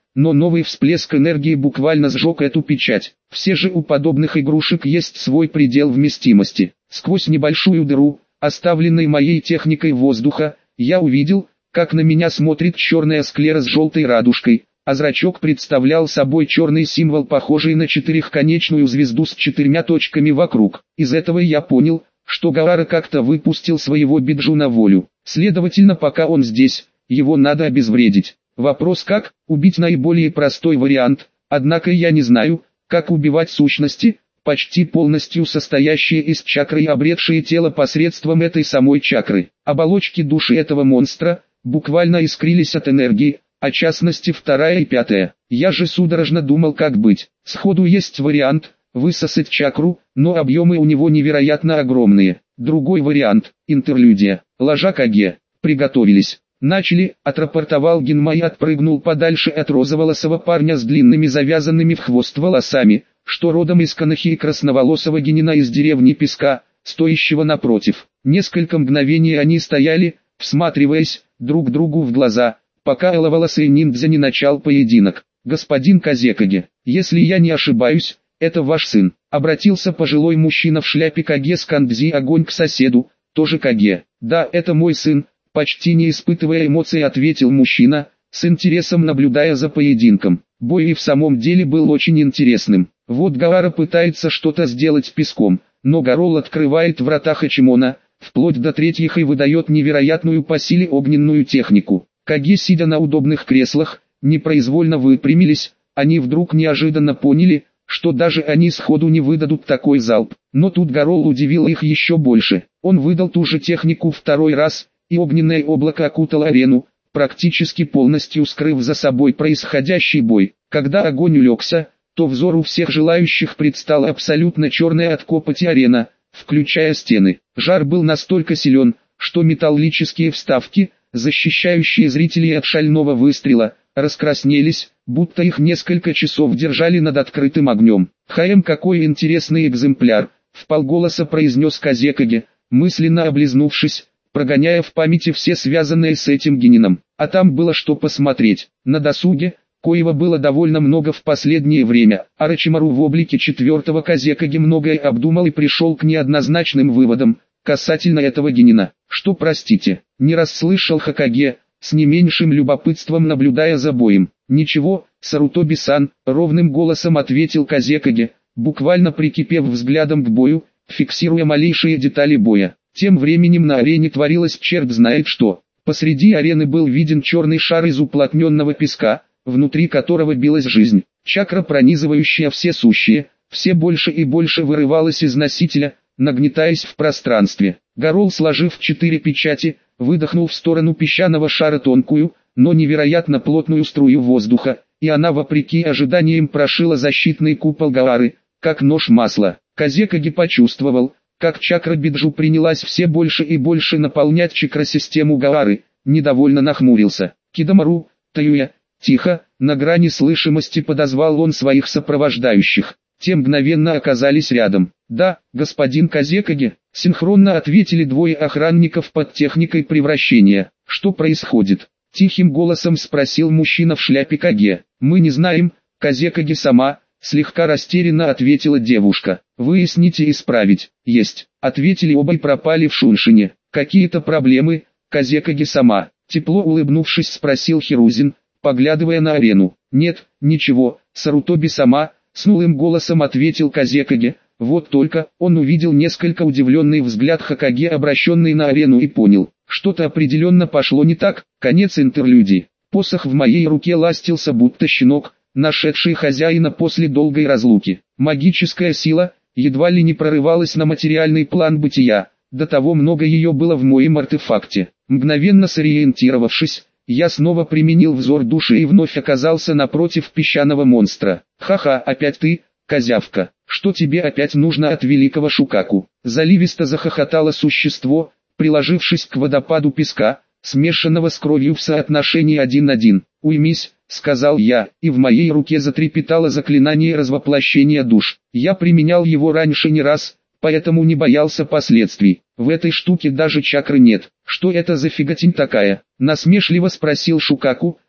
но новый всплеск энергии буквально сжег эту печать. Все же у подобных игрушек есть свой предел вместимости. Сквозь небольшую дыру, оставленной моей техникой воздуха, я увидел, как на меня смотрит черная склера с желтой радужкой, а зрачок представлял собой черный символ, похожий на четырехконечную звезду с 4 точками вокруг. Из этого я понял, что Гаара как-то выпустил своего Биджу на волю. Следовательно, пока он здесь, его надо обезвредить. Вопрос как, убить наиболее простой вариант, однако я не знаю, как убивать сущности, почти полностью состоящие из чакры и обретшие тело посредством этой самой чакры. Оболочки души этого монстра буквально искрились от энергии, а частности 2 и 5. Я же судорожно думал, как быть. Сходу есть вариант высосать чакру, но объемы у него невероятно огромные. Другой вариант – интерлюдия. Ложа Каге. Приготовились. Начали, отрапортовал Гинма и отпрыгнул подальше от розоволосого парня с длинными завязанными в хвост волосами, что родом из Канахи, и красноволосого Гинина из деревни Песка, стоящего напротив. Несколько мгновений они стояли, всматриваясь друг другу в глаза, пока эловолосый ниндзя не начал поединок. «Господин Казекаге, если я не ошибаюсь, это ваш сын», — обратился пожилой мужчина в шляпе Каге с кандзи огонь к соседу, тоже Каге. «Да, это мой сын», — почти не испытывая эмоций ответил мужчина, с интересом наблюдая за поединком. Бой и в самом деле был очень интересным. Вот Гаара пытается что-то сделать песком, но Гарол открывает врата Хачимона, вплоть до 3 и выдает невероятную по силе огненную технику. Каге, сидя на удобных креслах, непроизвольно выпрямились, они вдруг неожиданно поняли, что даже они сходу не выдадут такой залп. Но тут Гарол удивил их еще больше. Он выдал ту же технику 2 раз, и огненное облако окутало арену, практически полностью скрыв за собой происходящий бой. Когда огонь улегся, то взору всех желающих предстала абсолютно черная от копоти арена, включая стены. Жар был настолько силен, что металлические вставки, защищающие зрителей от шального выстрела, раскраснелись, будто их несколько часов держали над открытым огнем. Какой интересный экземпляр», — вполголоса произнес Казекаге, мысленно облизнувшись, прогоняя в памяти все связанные с этим Генином. А там было что посмотреть. На досуге, коего было довольно много в последнее время, Орочимару в облике 4-го Казекаге многое обдумал и пришел к неоднозначным выводам касательно этого Генина. «Что, простите, не расслышал Хокаге», с не меньшим любопытством наблюдая за боем. «Ничего, Сарутоби-сан», ровным голосом ответил Казекаге, буквально прикипев взглядом к бою, фиксируя малейшие детали боя. Тем временем на арене творилось черт знает что. Посреди арены был виден черный шар из уплотненного песка, внутри которого билась жизнь. Чакра, пронизывающая все сущие, все больше и больше вырывалась из носителя, нагнетаясь в пространстве. Гарол, сложив 4 печати, выдохнул в сторону песчаного шара тонкую, но невероятно плотную струю воздуха, и она вопреки ожиданиям прошила защитный купол Гаары, как нож масла. Казекаге почувствовал, как чакра Биджу принялась все больше и больше наполнять чакросистему Гаары, недовольно нахмурился. «Кидамару, Таюя, тихо», на грани слышимости подозвал он своих сопровождающих. Те мгновенно оказались рядом. «Да, господин Казекаге», синхронно ответили 2 охранников под техникой превращения. «Что происходит?» Тихим голосом спросил мужчина в шляпе Каге. «Мы не знаем, Казекаге сама», слегка растерянно ответила девушка. «Выясните и исправить». «Есть», ответили оба и пропали в шуншине. «Какие-то проблемы, Казекаге сама?» Тепло улыбнувшись спросил Хирузин, поглядывая на арену. «Нет, ничего, Сарутоби сама», с нулым голосом ответил Казекаге. Вот только, он увидел несколько удивленный взгляд Хокаге, обращенный на арену, и понял, что-то определенно пошло не так. Конец интерлюдии. Посох в моей руке ластился будто щенок, нашедший хозяина после долгой разлуки. Магическая сила едва ли не прорывалась на материальный план бытия, до того много ее было в моем артефакте. Мгновенно сориентировавшись, я снова применил взор души и вновь оказался напротив песчаного монстра. «Ха-ха, опять ты, козявка, что тебе опять нужно от великого Шукаку?» Заливисто захохотало существо, приложившись к водопаду песка, смешанного с кровью в соотношении 1:1. «Уймись», — сказал я, и в моей руке затрепетало заклинание развоплощения душ. Я применял его раньше не раз, поэтому не боялся последствий. В этой штуке даже чакры нет. «Что это за фиготень такая?» — насмешливо спросил Шукаку,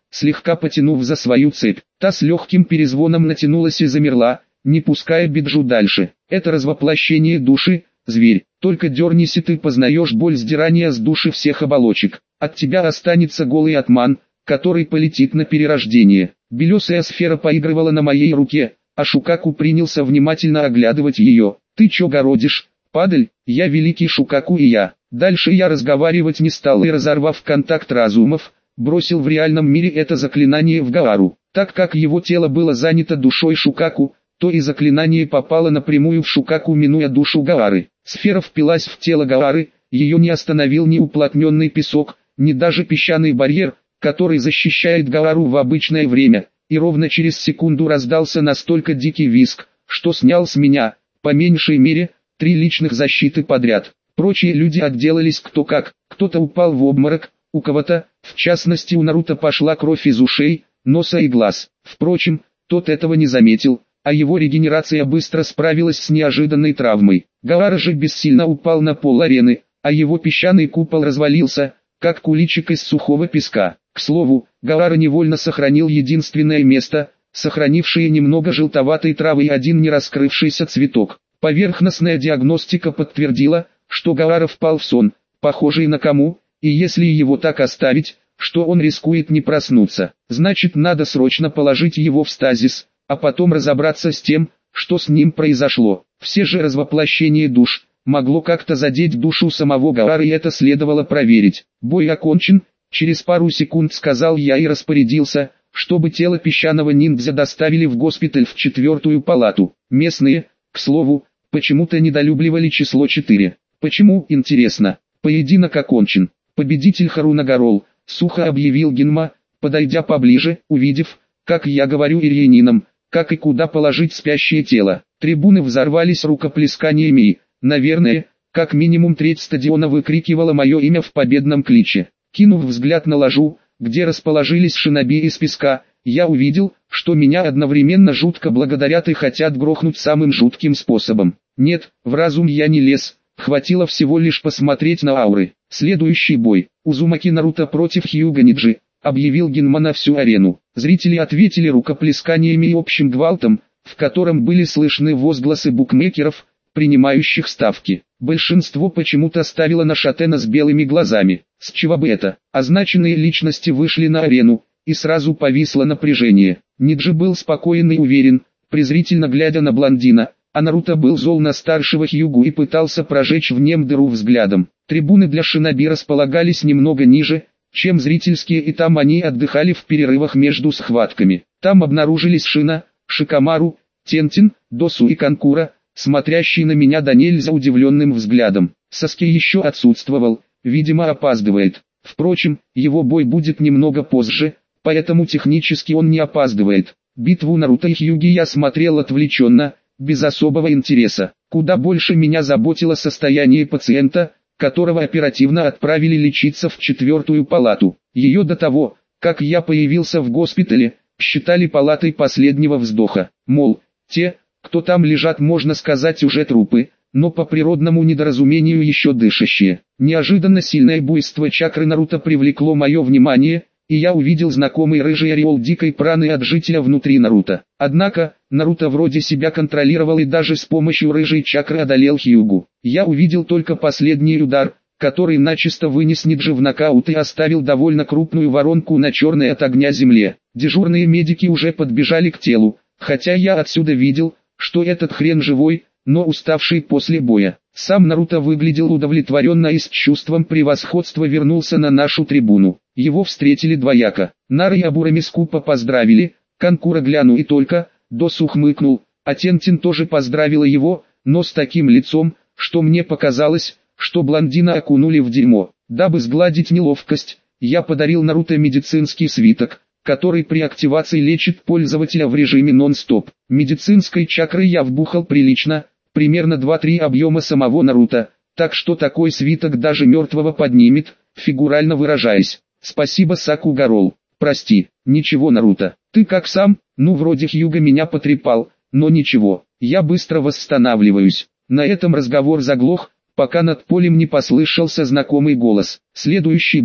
слегка потянув за свою цепь. Та с легким перезвоном натянулась и замерла, не пуская Биджу дальше. Это развоплощение души, зверь. Только дернись и ты познаешь боль сдирания с души всех оболочек. От тебя останется голый атман, который полетит на перерождение. Белесая сфера поигрывала на моей руке, а Шукаку принялся внимательно оглядывать ее. «Ты чё городишь, падаль? Я великий Шукаку и я». Дальше я разговаривать не стал и, разорвав контакт разумов, бросил в реальном мире это заклинание в Гаару. Так как его тело было занято душой Шукаку, то и заклинание попало напрямую в Шукаку, минуя душу Гаары. Сфера впилась в тело Гаары, ее не остановил ни уплотненный песок, ни даже песчаный барьер, который защищает Гаару в обычное время, и ровно через секунду раздался настолько дикий визг, что снял с меня, по меньшей мере, 3 личных защиты подряд. Прочие люди отделались кто как, кто-то упал в обморок, у кого-то, в частности у Наруто, пошла кровь из ушей, носа и глаз. Впрочем, тот этого не заметил, а его регенерация быстро справилась с неожиданной травмой. Гаара же бессильно упал на пол арены, а его песчаный купол развалился, как куличик из сухого песка. К слову, Гаара невольно сохранил единственное место, сохранившее немного желтоватой травы и один не раскрывшийся цветок. Поверхностная диагностика подтвердила, что Гаара впал в сон, похожий на кому, и если его так оставить, что он рискует не проснуться, значит надо срочно положить его в стазис, а потом разобраться с тем, что с ним произошло. Все же развоплощение душ могло как-то задеть душу самого Гаары, и это следовало проверить. Бой окончен, через пару секунд сказал я и распорядился, чтобы тело песчаного ниндзя доставили в госпиталь в 4-ю палату. Местные, к слову, почему-то недолюбливали число 4. Почему, интересно? Поединок окончен. Победитель Харунагарол, сухо объявил Генма, подойдя поближе, увидев, как я говорю ирьянином, как и куда положить спящее тело. Трибуны взорвались рукоплесканиями и, наверное, как минимум треть стадиона выкрикивала мое имя в победном кличе. Кинув взгляд на ложу, где расположились шиноби из песка, я увидел, что меня одновременно жутко благодарят и хотят грохнуть самым жутким способом. Нет, в разум я не лез, хватило всего лишь посмотреть на ауры. Следующий бой. Узумаки Наруто против Хьюга Ниджи, объявил Генма на всю арену. Зрители ответили рукоплесканиями и общим гвалтом, в котором были слышны возгласы букмекеров, принимающих ставки. Большинство почему-то ставило на шатена с белыми глазами. С чего бы это? Означенные личности вышли на арену, и сразу повисло напряжение. Ниджи был спокоен и уверен, презрительно глядя на блондина, а Наруто был зол на старшего Хьюгу и пытался прожечь в нем дыру взглядом. Трибуны для шиноби располагались немного ниже, чем зрительские, и там они отдыхали в перерывах между схватками. Там обнаружились Шина, Шикамару, Тентин, Досу и Канкура, смотрящий на меня до нельзя удивленным взглядом. Саски еще отсутствовал, видимо опаздывает. Впрочем, его бой будет немного позже, поэтому технически он не опаздывает. Битву Наруто и Хьюги я смотрел отвлеченно, без особого интереса. Куда больше меня заботило состояние пациента, которого оперативно отправили лечиться в 4-ю палату. Ее до того, как я появился в госпитале, считали палатой последнего вздоха. Мол, те, кто там лежат, можно сказать, уже трупы, но по природному недоразумению еще дышащие. Неожиданно сильное буйство чакры Наруто привлекло мое внимание, и я увидел знакомый рыжий ореол дикой праны от жителя внутри Наруто. Однако, Наруто вроде себя контролировал и даже с помощью рыжей чакры одолел Хьюгу. Я увидел только последний удар, который начисто вынес Ниджи в нокаут и оставил довольно крупную воронку на черной от огня земле. Дежурные медики уже подбежали к телу, хотя я отсюда видел, что этот хрен живой, но уставший после боя. Сам Наруто выглядел удовлетворенно и с чувством превосходства вернулся на нашу трибуну. Его встретили двояко. Нара и Абурами скупо поздравили, Канкура глянул и только, Досу хмыкнул, а Тентин тоже поздравила его, но с таким лицом, что мне показалось, что блондина окунули в дерьмо. Дабы сгладить неловкость, я подарил Наруто медицинский свиток, который при активации лечит пользователя в режиме нон-стоп. Медицинской чакры я вбухал прилично, примерно 2-3 объема самого Наруто, так что такой свиток даже мертвого поднимет, фигурально выражаясь. Спасибо, Сакугарол. Прости, ничего, Наруто. Ты как сам? Ну, вроде Хьюга меня потрепал, но ничего, я быстро восстанавливаюсь. На этом разговор заглох, пока над полем не послышался знакомый голос. Следующий бой.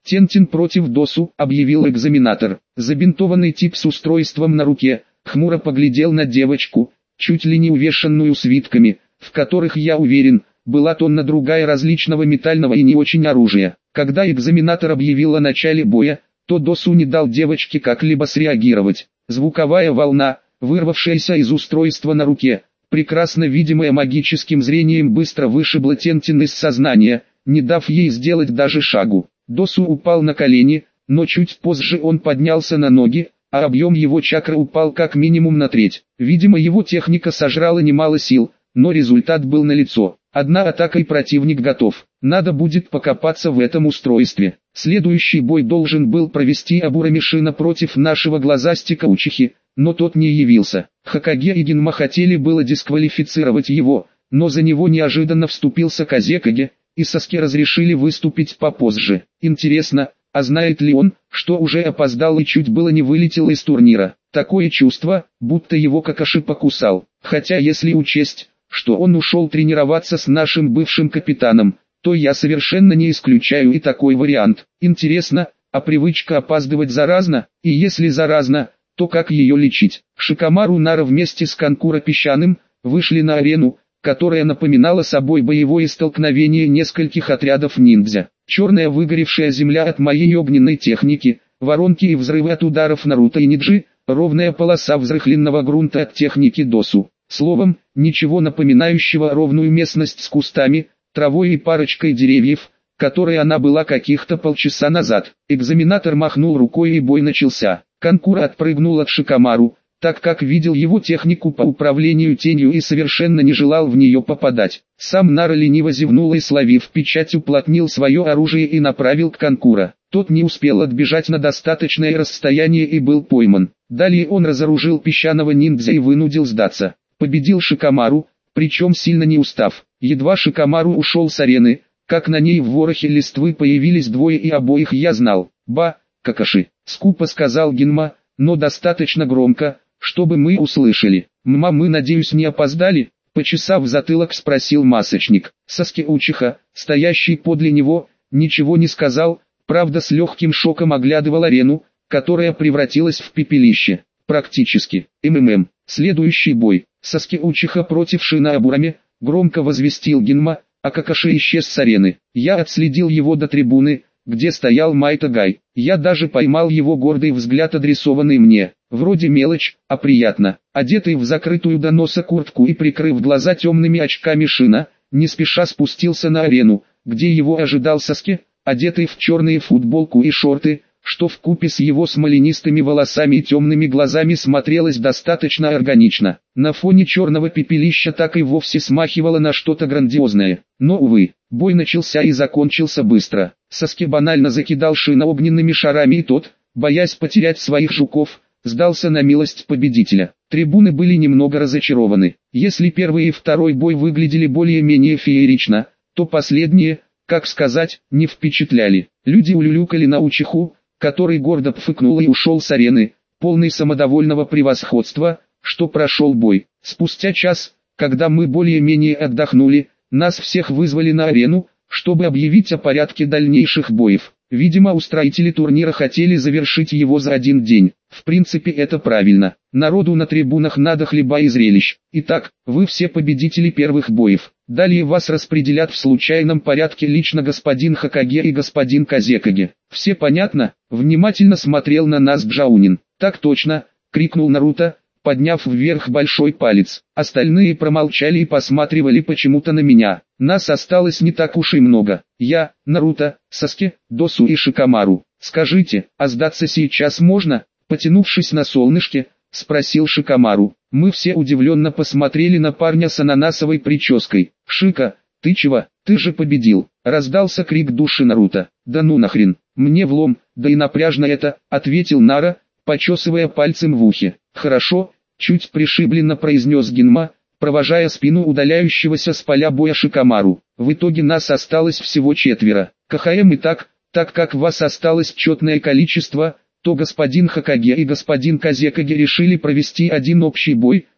Тентин против Досу, объявил экзаменатор. Забинтованный тип с устройством на руке, хмуро поглядел на девочку, чуть ли не увешанную свитками, в которых, я уверен, была тонна другая различного метального и не очень оружия. Когда экзаменатор объявил о начале боя, то Досу не дал девочке как-либо среагировать. Звуковая волна, вырвавшаяся из устройства на руке, прекрасно видимая магическим зрением, быстро вышибла Тентин из сознания, не дав ей сделать даже шагу. Досу упал на колени, но чуть позже он поднялся на ноги, а объем его чакры упал как минимум на треть. Видимо, его техника сожрала немало сил, но результат был налицо. Одна атака и противник готов. Надо будет покопаться в этом устройстве. Следующий бой должен был провести Абурамишина против нашего глазастика Учихи, но тот не явился. Хокаге и Гинма хотели было дисквалифицировать его, но за него неожиданно вступился Казекаге, и Саске разрешили выступить попозже. Интересно, а знает ли он, что уже опоздал и чуть было не вылетел из турнира? Такое чувство, будто его Какаши покусал. Хотя если учесть, что он ушел тренироваться с нашим бывшим капитаном, то я совершенно не исключаю и такой вариант. Интересно, а привычка опаздывать заразна? И если заразна, то как ее лечить? Шикамару Нара вместе с Канкуро Песчаным вышли на арену, которая напоминала собой боевое столкновение нескольких отрядов ниндзя. Черная выгоревшая земля от моей огненной техники, воронки и взрывы от ударов Наруто и Ниджи, ровная полоса взрыхленного грунта от техники Досу. Словом, ничего напоминающего ровную местность с кустами, травой и парочкой деревьев, которой она была каких-то полчаса назад. Экзаменатор махнул рукой и бой начался. Канкуро отпрыгнул от Шикамару, так как видел его технику по управлению тенью и совершенно не желал в нее попадать. Сам Нара лениво зевнул и, словив печать, уплотнил свое оружие и направил к Канкуро. Тот не успел отбежать на достаточное расстояние и был пойман. Далее он разоружил песчаного ниндзя и вынудил сдаться. Победил Шикамару, причем сильно не устав. Едва Шикамару ушел с арены, как на ней в ворохе листвы появились двое, и обоих я знал. «Ба, Какаши», — скупо сказал Гинма, но достаточно громко, чтобы мы услышали. «Мма, мы, надеюсь, не опоздали?» Почесав затылок, спросил масочник. Саске Учиха, стоящий подле него, ничего не сказал, правда с легким шоком оглядывал арену, которая превратилась в пепелище. Практически. МММ. Следующий бой. Саске Учиха против Шина Абураме, громко возвестил Гинма, а Какаши исчез с арены. Я отследил его до трибуны, где стоял Майта Гай. Я даже поймал его гордый взгляд, адресованный мне. Вроде мелочь, а приятно. Одетый в закрытую до носа куртку и прикрыв глаза темными очками, Шина не спеша спустился на арену, где его ожидал Саске, одетый в черные футболку и шорты, что вкупе с его смоленистыми волосами и темными глазами смотрелось достаточно органично. На фоне черного пепелища так и вовсе смахивало на что-то грандиозное. Но, увы, бой начался и закончился быстро. Саске банально закидал Шина огненными шарами, и тот, боясь потерять своих жуков, сдался на милость победителя. Трибуны были немного разочарованы. Если первый и второй бой выглядели более-менее феерично, то последние, как сказать, не впечатляли. Люди улюлюкали на Учиху, который гордо пфыкнул и ушел с арены, полный самодовольного превосходства, что прошел бой. Спустя час, когда мы более-менее отдохнули, нас всех вызвали на арену, чтобы объявить о порядке дальнейших боев. Видимо, устроители турнира хотели завершить его за один день. В принципе, это правильно. Народу на трибунах надо хлеба и зрелищ. Итак, вы все победители первых боев. Далее вас распределят в случайном порядке лично господин Хокаге и господин Казекаге. Все понятно? Внимательно смотрел на нас Джаунин. Так точно, крикнул Наруто, подняв вверх большой палец. Остальные промолчали и посматривали почему-то на меня. Нас осталось не так уж и много. Я, Наруто, Саске, Досу и Шикамару. Скажите, а сдаться сейчас можно? Потянувшись на солнышке, спросил Шикамару. Мы все удивленно посмотрели на парня с ананасовой прической. «Шика, ты чего? Ты же победил!» Раздался крик души Наруто. «Да ну нахрен, мне влом, да и напряжно это», ответил Нара, почесывая пальцем в ухе. «Хорошо», чуть пришибленно произнес Гинма, провожая спину удаляющегося с поля боя Шикамару. «В итоге нас осталось всего 4. КХМ и так как вас осталось четное количество, то господин Хокаге и господин Казекаге решили провести один общий бой,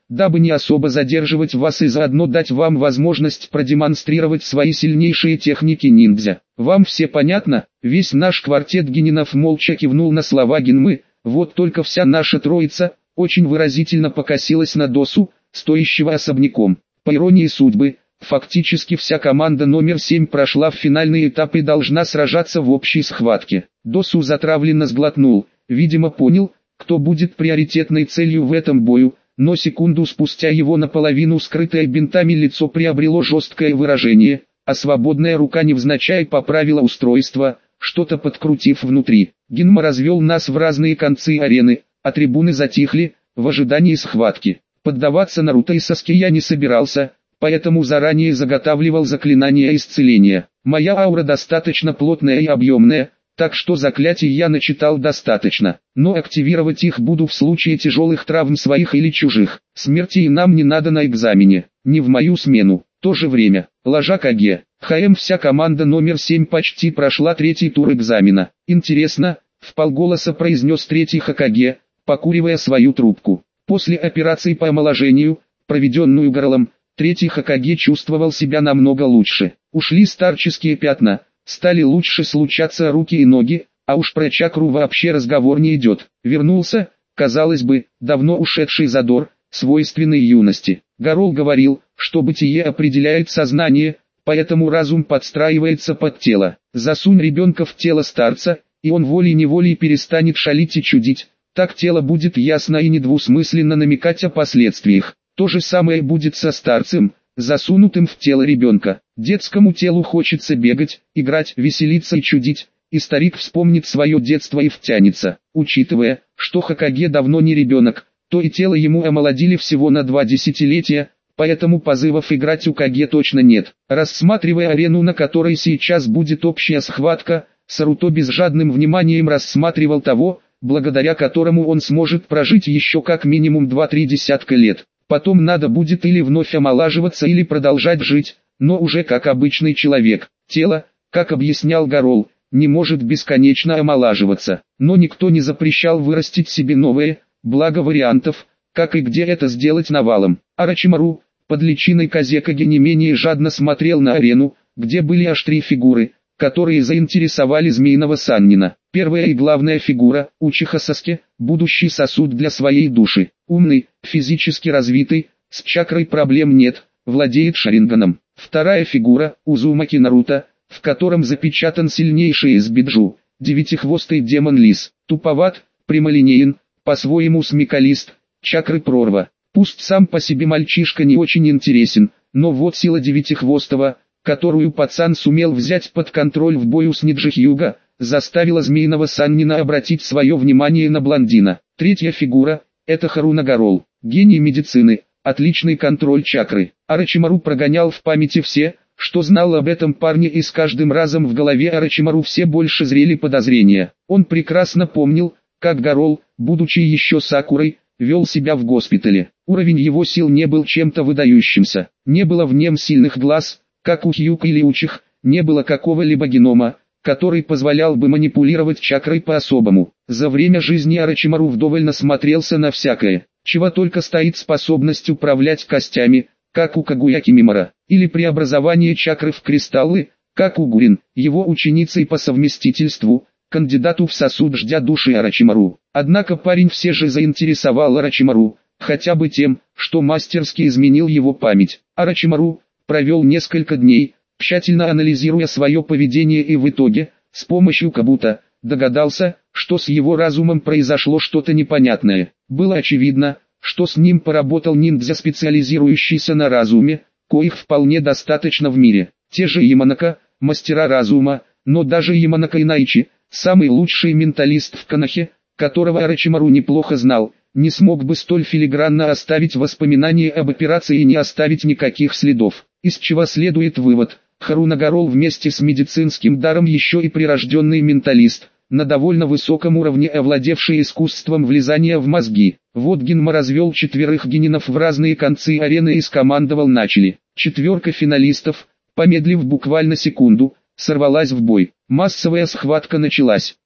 дабы не особо задерживать вас и заодно дать вам возможность продемонстрировать свои сильнейшие техники ниндзя. Вам все понятно?» Весь наш квартет генинов молча кивнул на слова Гинмы, вот только вся наша троица очень выразительно покосилась на Досу, стоящего особняком. По иронии судьбы, фактически вся команда номер 7 прошла в финальный этап и должна сражаться в общей схватке. Досу затравленно сглотнул, видимо понял, кто будет приоритетной целью в этом бою, но секунду спустя его наполовину скрытое бинтами лицо приобрело жесткое выражение, а свободная рука невзначай поправила устройство, что-то подкрутив внутри. Гинма развел нас в разные концы арены, а трибуны затихли, в ожидании схватки. Поддаваться Наруто и Саске я не собирался, поэтому заранее заготавливал заклинания исцеления. Моя аура достаточно плотная и объемная, так что заклятий я начитал достаточно, но активировать их буду в случае тяжелых травм своих или чужих. Смерти и нам не надо на экзамене, не в мою смену. То же время, ложа Каге, ХМ вся команда номер 7 почти прошла третий тур экзамена. Интересно, вполголоса произнес третий Хокаге, покуривая свою трубку. После операции по омоложению, проведенную Горлом, третий Хокаге чувствовал себя намного лучше. Ушли старческие пятна, стали лучше случаться руки и ноги, а уж про чакру вообще разговор не идет. Вернулся, казалось бы, давно ушедший задор, свойственный юности. Горол говорил, что бытие определяет сознание, поэтому разум подстраивается под тело. Засунь ребенка в тело старца, и он волей-неволей перестанет шалить и чудить, так тело будет ясно и недвусмысленно намекать о последствиях. То же самое будет со старцем, засунутым в тело ребенка. Детскому телу хочется бегать, играть, веселиться и чудить, и старик вспомнит свое детство и втянется. Учитывая, что Хокаге давно не ребенок, то и тело ему омолодили всего на 2 десятилетия, поэтому позывов играть у Каге точно нет. Рассматривая арену, на которой сейчас будет общая схватка, Саруто без жадным вниманием рассматривал того, благодаря которому он сможет прожить еще как минимум 2-3 десятка лет. Потом надо будет или вновь омолаживаться, или продолжать жить, но уже как обычный человек. Тело, как объяснял Горол, не может бесконечно омолаживаться, но никто не запрещал вырастить себе новые, благо вариантов, как и где это сделать навалом. Орочимару, под личиной Казекаги, не менее жадно смотрел на арену, где были аж 3 фигуры, которые заинтересовали Змеиного Саннина. Первая и главная фигура – Учиха Саске, будущий сосуд для своей души. Умный, физически развитый, с чакрой проблем нет, владеет шаринганом. Вторая фигура – Узумаки Наруто, в котором запечатан сильнейший из биджу, девятихвостый демон Лис. Туповат, прямолинеен, по-своему смекалист, чакры прорва. Пусть сам по себе мальчишка не очень интересен, но вот сила девятихвостого, которую пацан сумел взять под контроль в бою с Ниджихьюга, заставила Змеиного Саннина обратить свое внимание на блондина. Третья фигура – это Харуна Горол, гений медицины, отличный контроль чакры. Орочимару прогонял в памяти все, что знал об этом парне, и с каждым разом в голове Орочимару все больше зрели подозрения. Он прекрасно помнил, как Горол, будучи еще Сакурой, вел себя в госпитале. Уровень его сил не был чем-то выдающимся, не было в нем сильных глаз, как у Хьюка или Учих, не было какого-либо генома, который позволял бы манипулировать чакрой по-особому. За время жизни Орочимару вдоволь насмотрелся на всякое, чего только стоит способность управлять костями, как у Кагуяки Мимора, или преобразование чакры в кристаллы, как у Гурин, его ученицей по совместительству, кандидату в сосуд ждя души Орочимару. Однако парень все же заинтересовал Орочимару, хотя бы тем, что мастерски изменил его память. Орочимару провел несколько дней, тщательно анализируя свое поведение, и в итоге, с помощью Кабута, догадался, что с его разумом произошло что-то непонятное. Было очевидно, что с ним поработал ниндзя, специализирующийся на разуме, коих вполне достаточно в мире. Те же Яманака, мастера разума, но даже Яманака Инайчи, самый лучший менталист в Конохе, которого Орочимару неплохо знал, не смог бы столь филигранно оставить воспоминания об операции и не оставить никаких следов. Из чего следует вывод: Харуна Горол вместе с медицинским даром еще и прирожденный менталист, на довольно высоком уровне овладевший искусством влезания в мозги. Вот Гинма развел 4 генинов в разные концы арены и скомандовал: начали. 4 финалистов, помедлив буквально секунду, сорвалась в бой. Массовая схватка началась.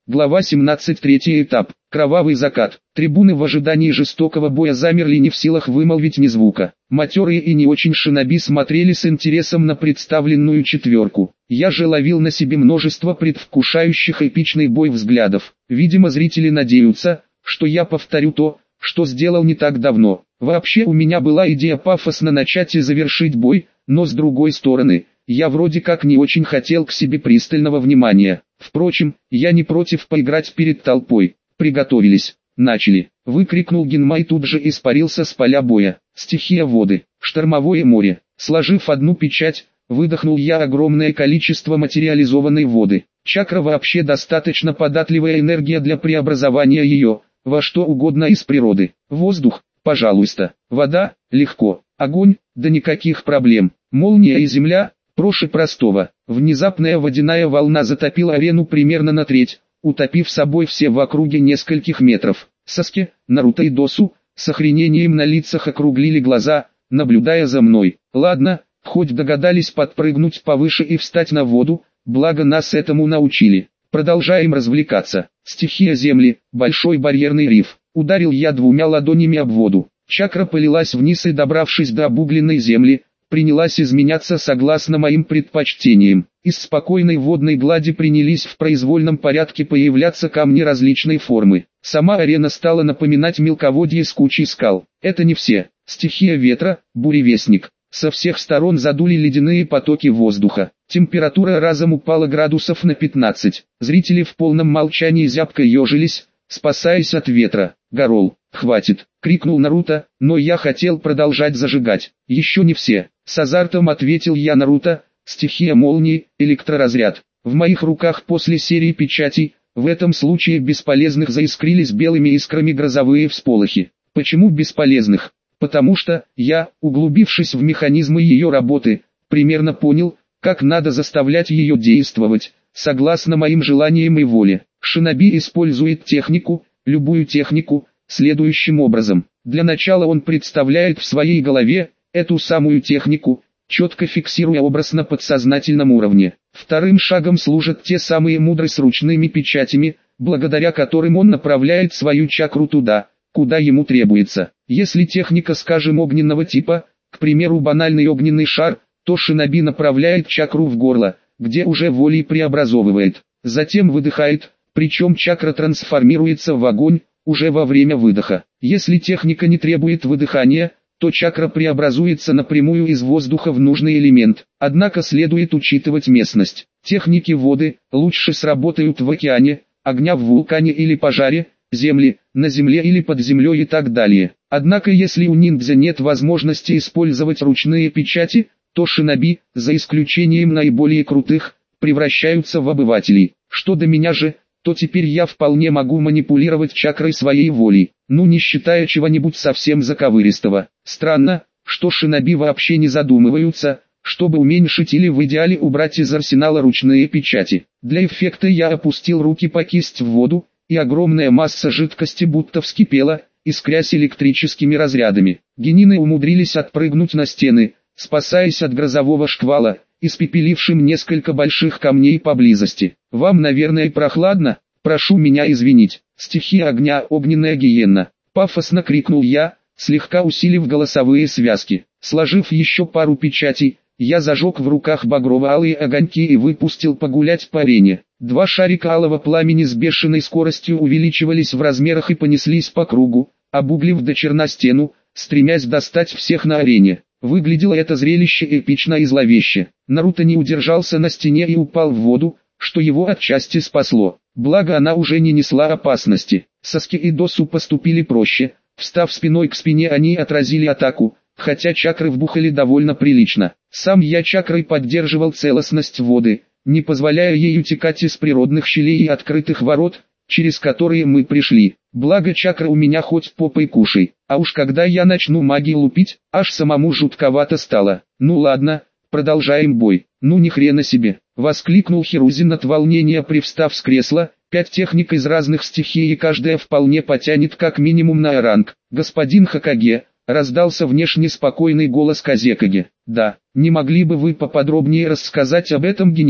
Глава 17. Третий этап. Кровавый закат. Трибуны в ожидании жестокого боя замерли, не в силах вымолвить ни звука. Матерые и не очень шиноби смотрели с интересом на представленную четверку. Я же ловил на себе множество предвкушающих эпичный бой взглядов. Видимо, зрители надеются, что я повторю то, что сделал не так давно. Вообще у меня была идея пафосно начать и завершить бой, но с другой стороны, я вроде как не очень хотел к себе пристального внимания. Впрочем, я не против поиграть перед толпой. Приготовились. Начали. Выкрикнул Генмай, тут же испарился с поля боя. Стихия воды. Штормовое море. Сложив одну печать, выдохнул я огромное количество материализованной воды. Чакра вообще достаточно податливая энергия для преобразования ее во что угодно из природы. Воздух, пожалуйста. Вода, легко. Огонь, да никаких проблем. Молния и земля, проще простого. Внезапная водяная волна затопила арену примерно на треть, утопив собой все в округе нескольких метров. Саски, Наруто и Досу, с охренением на лицах округлили глаза, наблюдая за мной. Ладно, хоть догадались подпрыгнуть повыше и встать на воду, благо нас этому научили. Продолжаем развлекаться. Стихия земли, большой барьерный риф. Ударил я двумя ладонями об воду. Чакра полилась вниз и, добравшись до обугленной земли, принялась изменяться согласно моим предпочтениям. Из спокойной водной глади принялись в произвольном порядке появляться камни различной формы. Сама арена стала напоминать мелководье с кучей скал. Это не все. Стихия ветра, буревестник. Со всех сторон задули ледяные потоки воздуха. Температура разом упала градусов на 15. Зрители в полном молчании зябко ежились, спасаясь от ветра. «Гарол, хватит!» — крикнул Наруто, но я хотел продолжать зажигать. «Еще не все!» — с азартом ответил я. Наруто, стихия молнии, электроразряд. В моих руках после серии печатей, в этом случае бесполезных, заискрились белыми искрами грозовые всполохи. Почему бесполезных? Потому что я, углубившись в механизмы ее работы, примерно понял, как надо заставлять ее действовать, согласно моим желаниям и воле. Шиноби использует технику, любую технику, следующим образом. Для начала он представляет в своей голове эту самую технику, четко фиксируя образ на подсознательном уровне. Вторым шагом служат те самые мудры с ручными печатями, благодаря которым он направляет свою чакру туда, куда ему требуется. Если техника, скажем, огненного типа, к примеру банальный огненный шар, то шиноби направляет чакру в горло, где уже волей преобразовывает. Затем выдыхает, причем чакра трансформируется в огонь, уже во время выдоха. Если техника не требует выдыхания, то чакра преобразуется напрямую из воздуха в нужный элемент. Однако следует учитывать местность. Техники воды лучше сработают в океане, огня в вулкане или пожаре, земли, на земле или под землей и так далее. Однако если у ниндзя нет возможности использовать ручные печати, то шиноби, за исключением наиболее крутых, превращаются в обывателей. Что до меня же, то теперь я вполне могу манипулировать чакрой своей волей, не считая чего-нибудь совсем заковыристого. Странно, что шиноби вообще не задумываются, чтобы уменьшить или в идеале убрать из арсенала ручные печати. Для эффекта я опустил руки по кисть в воду, и огромная масса жидкости будто вскипела, искрясь электрическими разрядами. Генины умудрились отпрыгнуть на стены, спасаясь от грозового шквала, испепелившим несколько больших камней поблизости. «Вам, наверное, прохладно? Прошу меня извинить. Стихия огня, огненная гиенна!» Пафосно крикнул я, слегка усилив голосовые связки. Сложив еще пару печатей, я зажег в руках багрово-алые огоньки и выпустил погулять по арене. Два шарика алого пламени с бешеной скоростью увеличивались в размерах и понеслись по кругу, обуглив до черна стену, стремясь достать всех на арене. Выглядело это зрелище эпично и зловеще. Наруто не удержался на стене и упал в воду, что его отчасти спасло. Благо она уже не несла опасности. Саски и Досу поступили проще. Встав спиной к спине, они отразили атаку, хотя чакры вбухали довольно прилично. Сам я чакрой поддерживал целостность воды, не позволяя ей утекать из природных щелей и открытых ворот, через которые мы пришли. Благо чакра у меня хоть попой кушай, а уж когда я начну магию лупить, аж самому жутковато стало. Ну ладно, продолжаем бой. Ну ни хрена себе, воскликнул Хирузин от волнения, привстав с кресла. 5 техник из разных стихий, и каждая вполне потянет как минимум на ранг. Господин Хокаге, раздался внешне спокойный голос Казекаге. Да, не могли бы вы поподробнее рассказать об этом генине?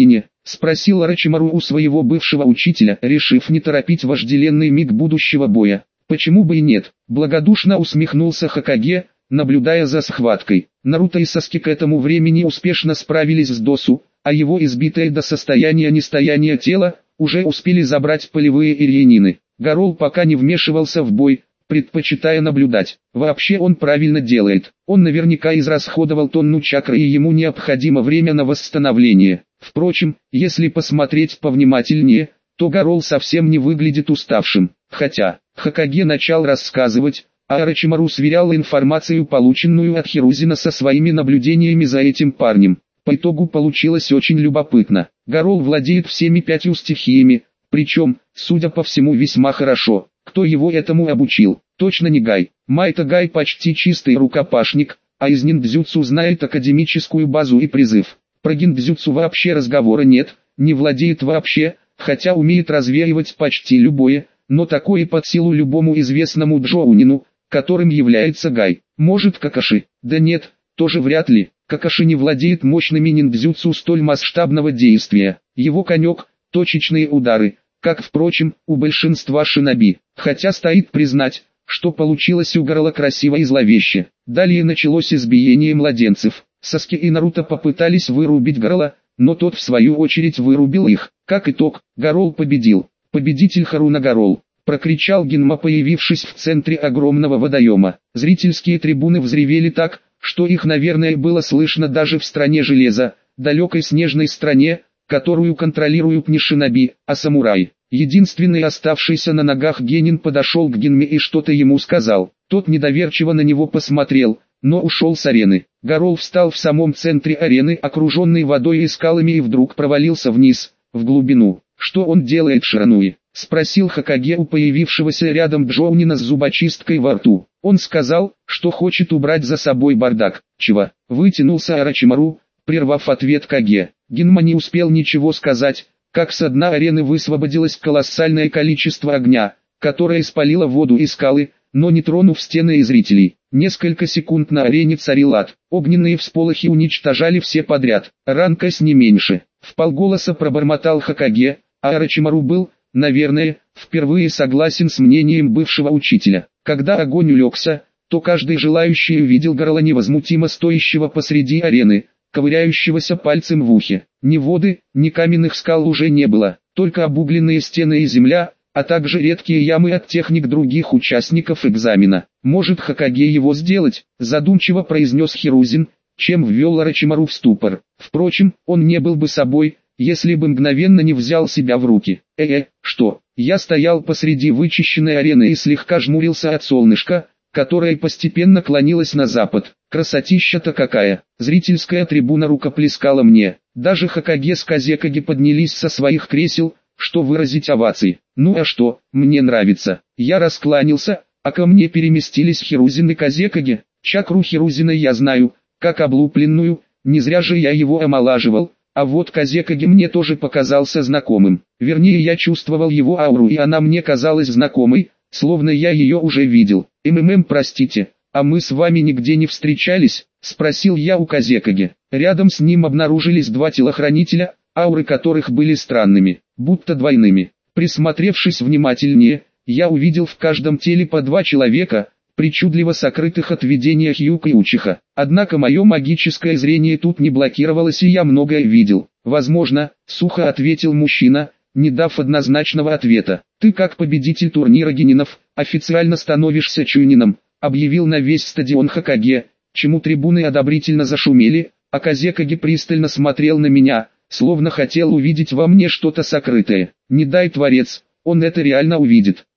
спросил Орочимару у своего бывшего учителя, решив не торопить вожделенный миг будущего боя. Почему бы и нет? Благодушно усмехнулся Хокаге, наблюдая за схваткой. Наруто и Саски к этому времени успешно справились с Досу, а его избитое до состояния нестояния тело уже успели забрать полевые ирьянины. Гарол пока не вмешивался в бой, предпочитая наблюдать. Вообще он правильно делает. Он наверняка израсходовал тонну чакры и ему необходимо время на восстановление. Впрочем, если посмотреть повнимательнее, то Гарол совсем не выглядит уставшим. Хотя, Хокаге начал рассказывать, а Орочимару сверял информацию, полученную от Хирузина, со своими наблюдениями за этим парнем. По итогу получилось очень любопытно. Гарол владеет всеми 5 стихиями, причем, судя по всему, весьма хорошо. Кто его этому обучил? Точно не Гай. Майта Гай почти чистый рукопашник, а из ниндзюцу знает академическую базу и призыв. Про гиндзюцу вообще разговора нет, не владеет вообще, хотя умеет развеивать почти любое, но такое под силу любому известному джоунину, которым является Гай. Может Какаши? Да нет, тоже вряд ли. Какаши не владеет мощными ниндзюцу столь масштабного действия. Его конек – точечные удары, как, впрочем, у большинства шиноби. Хотя стоит признать, что получилось у Гарола красиво и зловеще. Далее началось избиение младенцев. Саски и Наруто попытались вырубить Гарола, но тот в свою очередь вырубил их. Как итог, Гарол победил. Победитель Харуна Гарол, прокричал Генма, появившись в центре огромного водоема. Зрительские трибуны взревели так, что их, наверное, было слышно даже в стране железа, далекой снежной стране, которую контролируют не шиноби, а самураи. Единственный оставшийся на ногах Генин подошел к Генме и что-то ему сказал. Тот недоверчиво на него посмотрел, но ушел с арены. Гарол встал в самом центре арены, окруженный водой и скалами, и вдруг провалился вниз, в глубину. «Что он делает, Ширануи?» — спросил Хокаге у появившегося рядом джоунина с зубочисткой во рту. Он сказал, что хочет убрать за собой бардак. «Чего?» — вытянулся Орочимару, прервав ответ Каге. Генма не успел ничего сказать, как со дна арены высвободилось колоссальное количество огня, которое спалило воду и скалы, но не тронув стены и зрителей. Несколько секунд на арене царил ад. Огненные всполохи уничтожали все подряд. Ранкась не меньше. Вполголоса пробормотал Хокаге, а Орочимару был, наверное, впервые согласен с мнением бывшего учителя. Когда огонь улегся, то каждый желающий увидел Гарола невозмутимо стоящего посреди арены, ковыряющегося пальцем в ухе. Ни воды, ни каменных скал уже не было, только обугленные стены и земля, а также редкие ямы от техник других участников экзамена. «Может Хокаге его сделать?» – задумчиво произнес Хирузин, чем ввел Орочимару в ступор. Впрочем, он не был бы собой, если бы мгновенно не взял себя в руки. Что? Я стоял посреди вычищенной арены и слегка жмурился от солнышка, которое постепенно клонилось на запад. Красотища-то какая! Зрительская трибуна рукоплескала мне. Даже Хокаге с Казекаги поднялись со своих кресел, что выразить овации. Ну а что, мне нравится. Я раскланялся, а ко мне переместились Хирузин и Казекаги. Чакру Хирузина я знаю, как облупленную, не зря же я его омолаживал. А вот Казекаги мне тоже показался знакомым. Вернее, я чувствовал его ауру, и она мне казалась знакомой, словно я ее уже видел. Простите, а мы с вами нигде не встречались?» — спросил я у Казекаги. Рядом с ним обнаружились 2 телохранителя, ауры которых были странными, будто двойными. Присмотревшись внимательнее, я увидел в каждом теле по 2 человека, причудливо сокрытых от видения Хьюка и Учиха. Однако мое магическое зрение тут не блокировалось, и я многое видел. «Возможно», — сухо ответил мужчина, не дав однозначного ответа. «Ты, как победитель турнира генинов, официально становишься чунином», — объявил на весь стадион Хокаге, чему трибуны одобрительно зашумели, а Казекаги пристально смотрел на меня, словно хотел увидеть во мне что-то сокрытое. Не дай творец, он это реально увидит.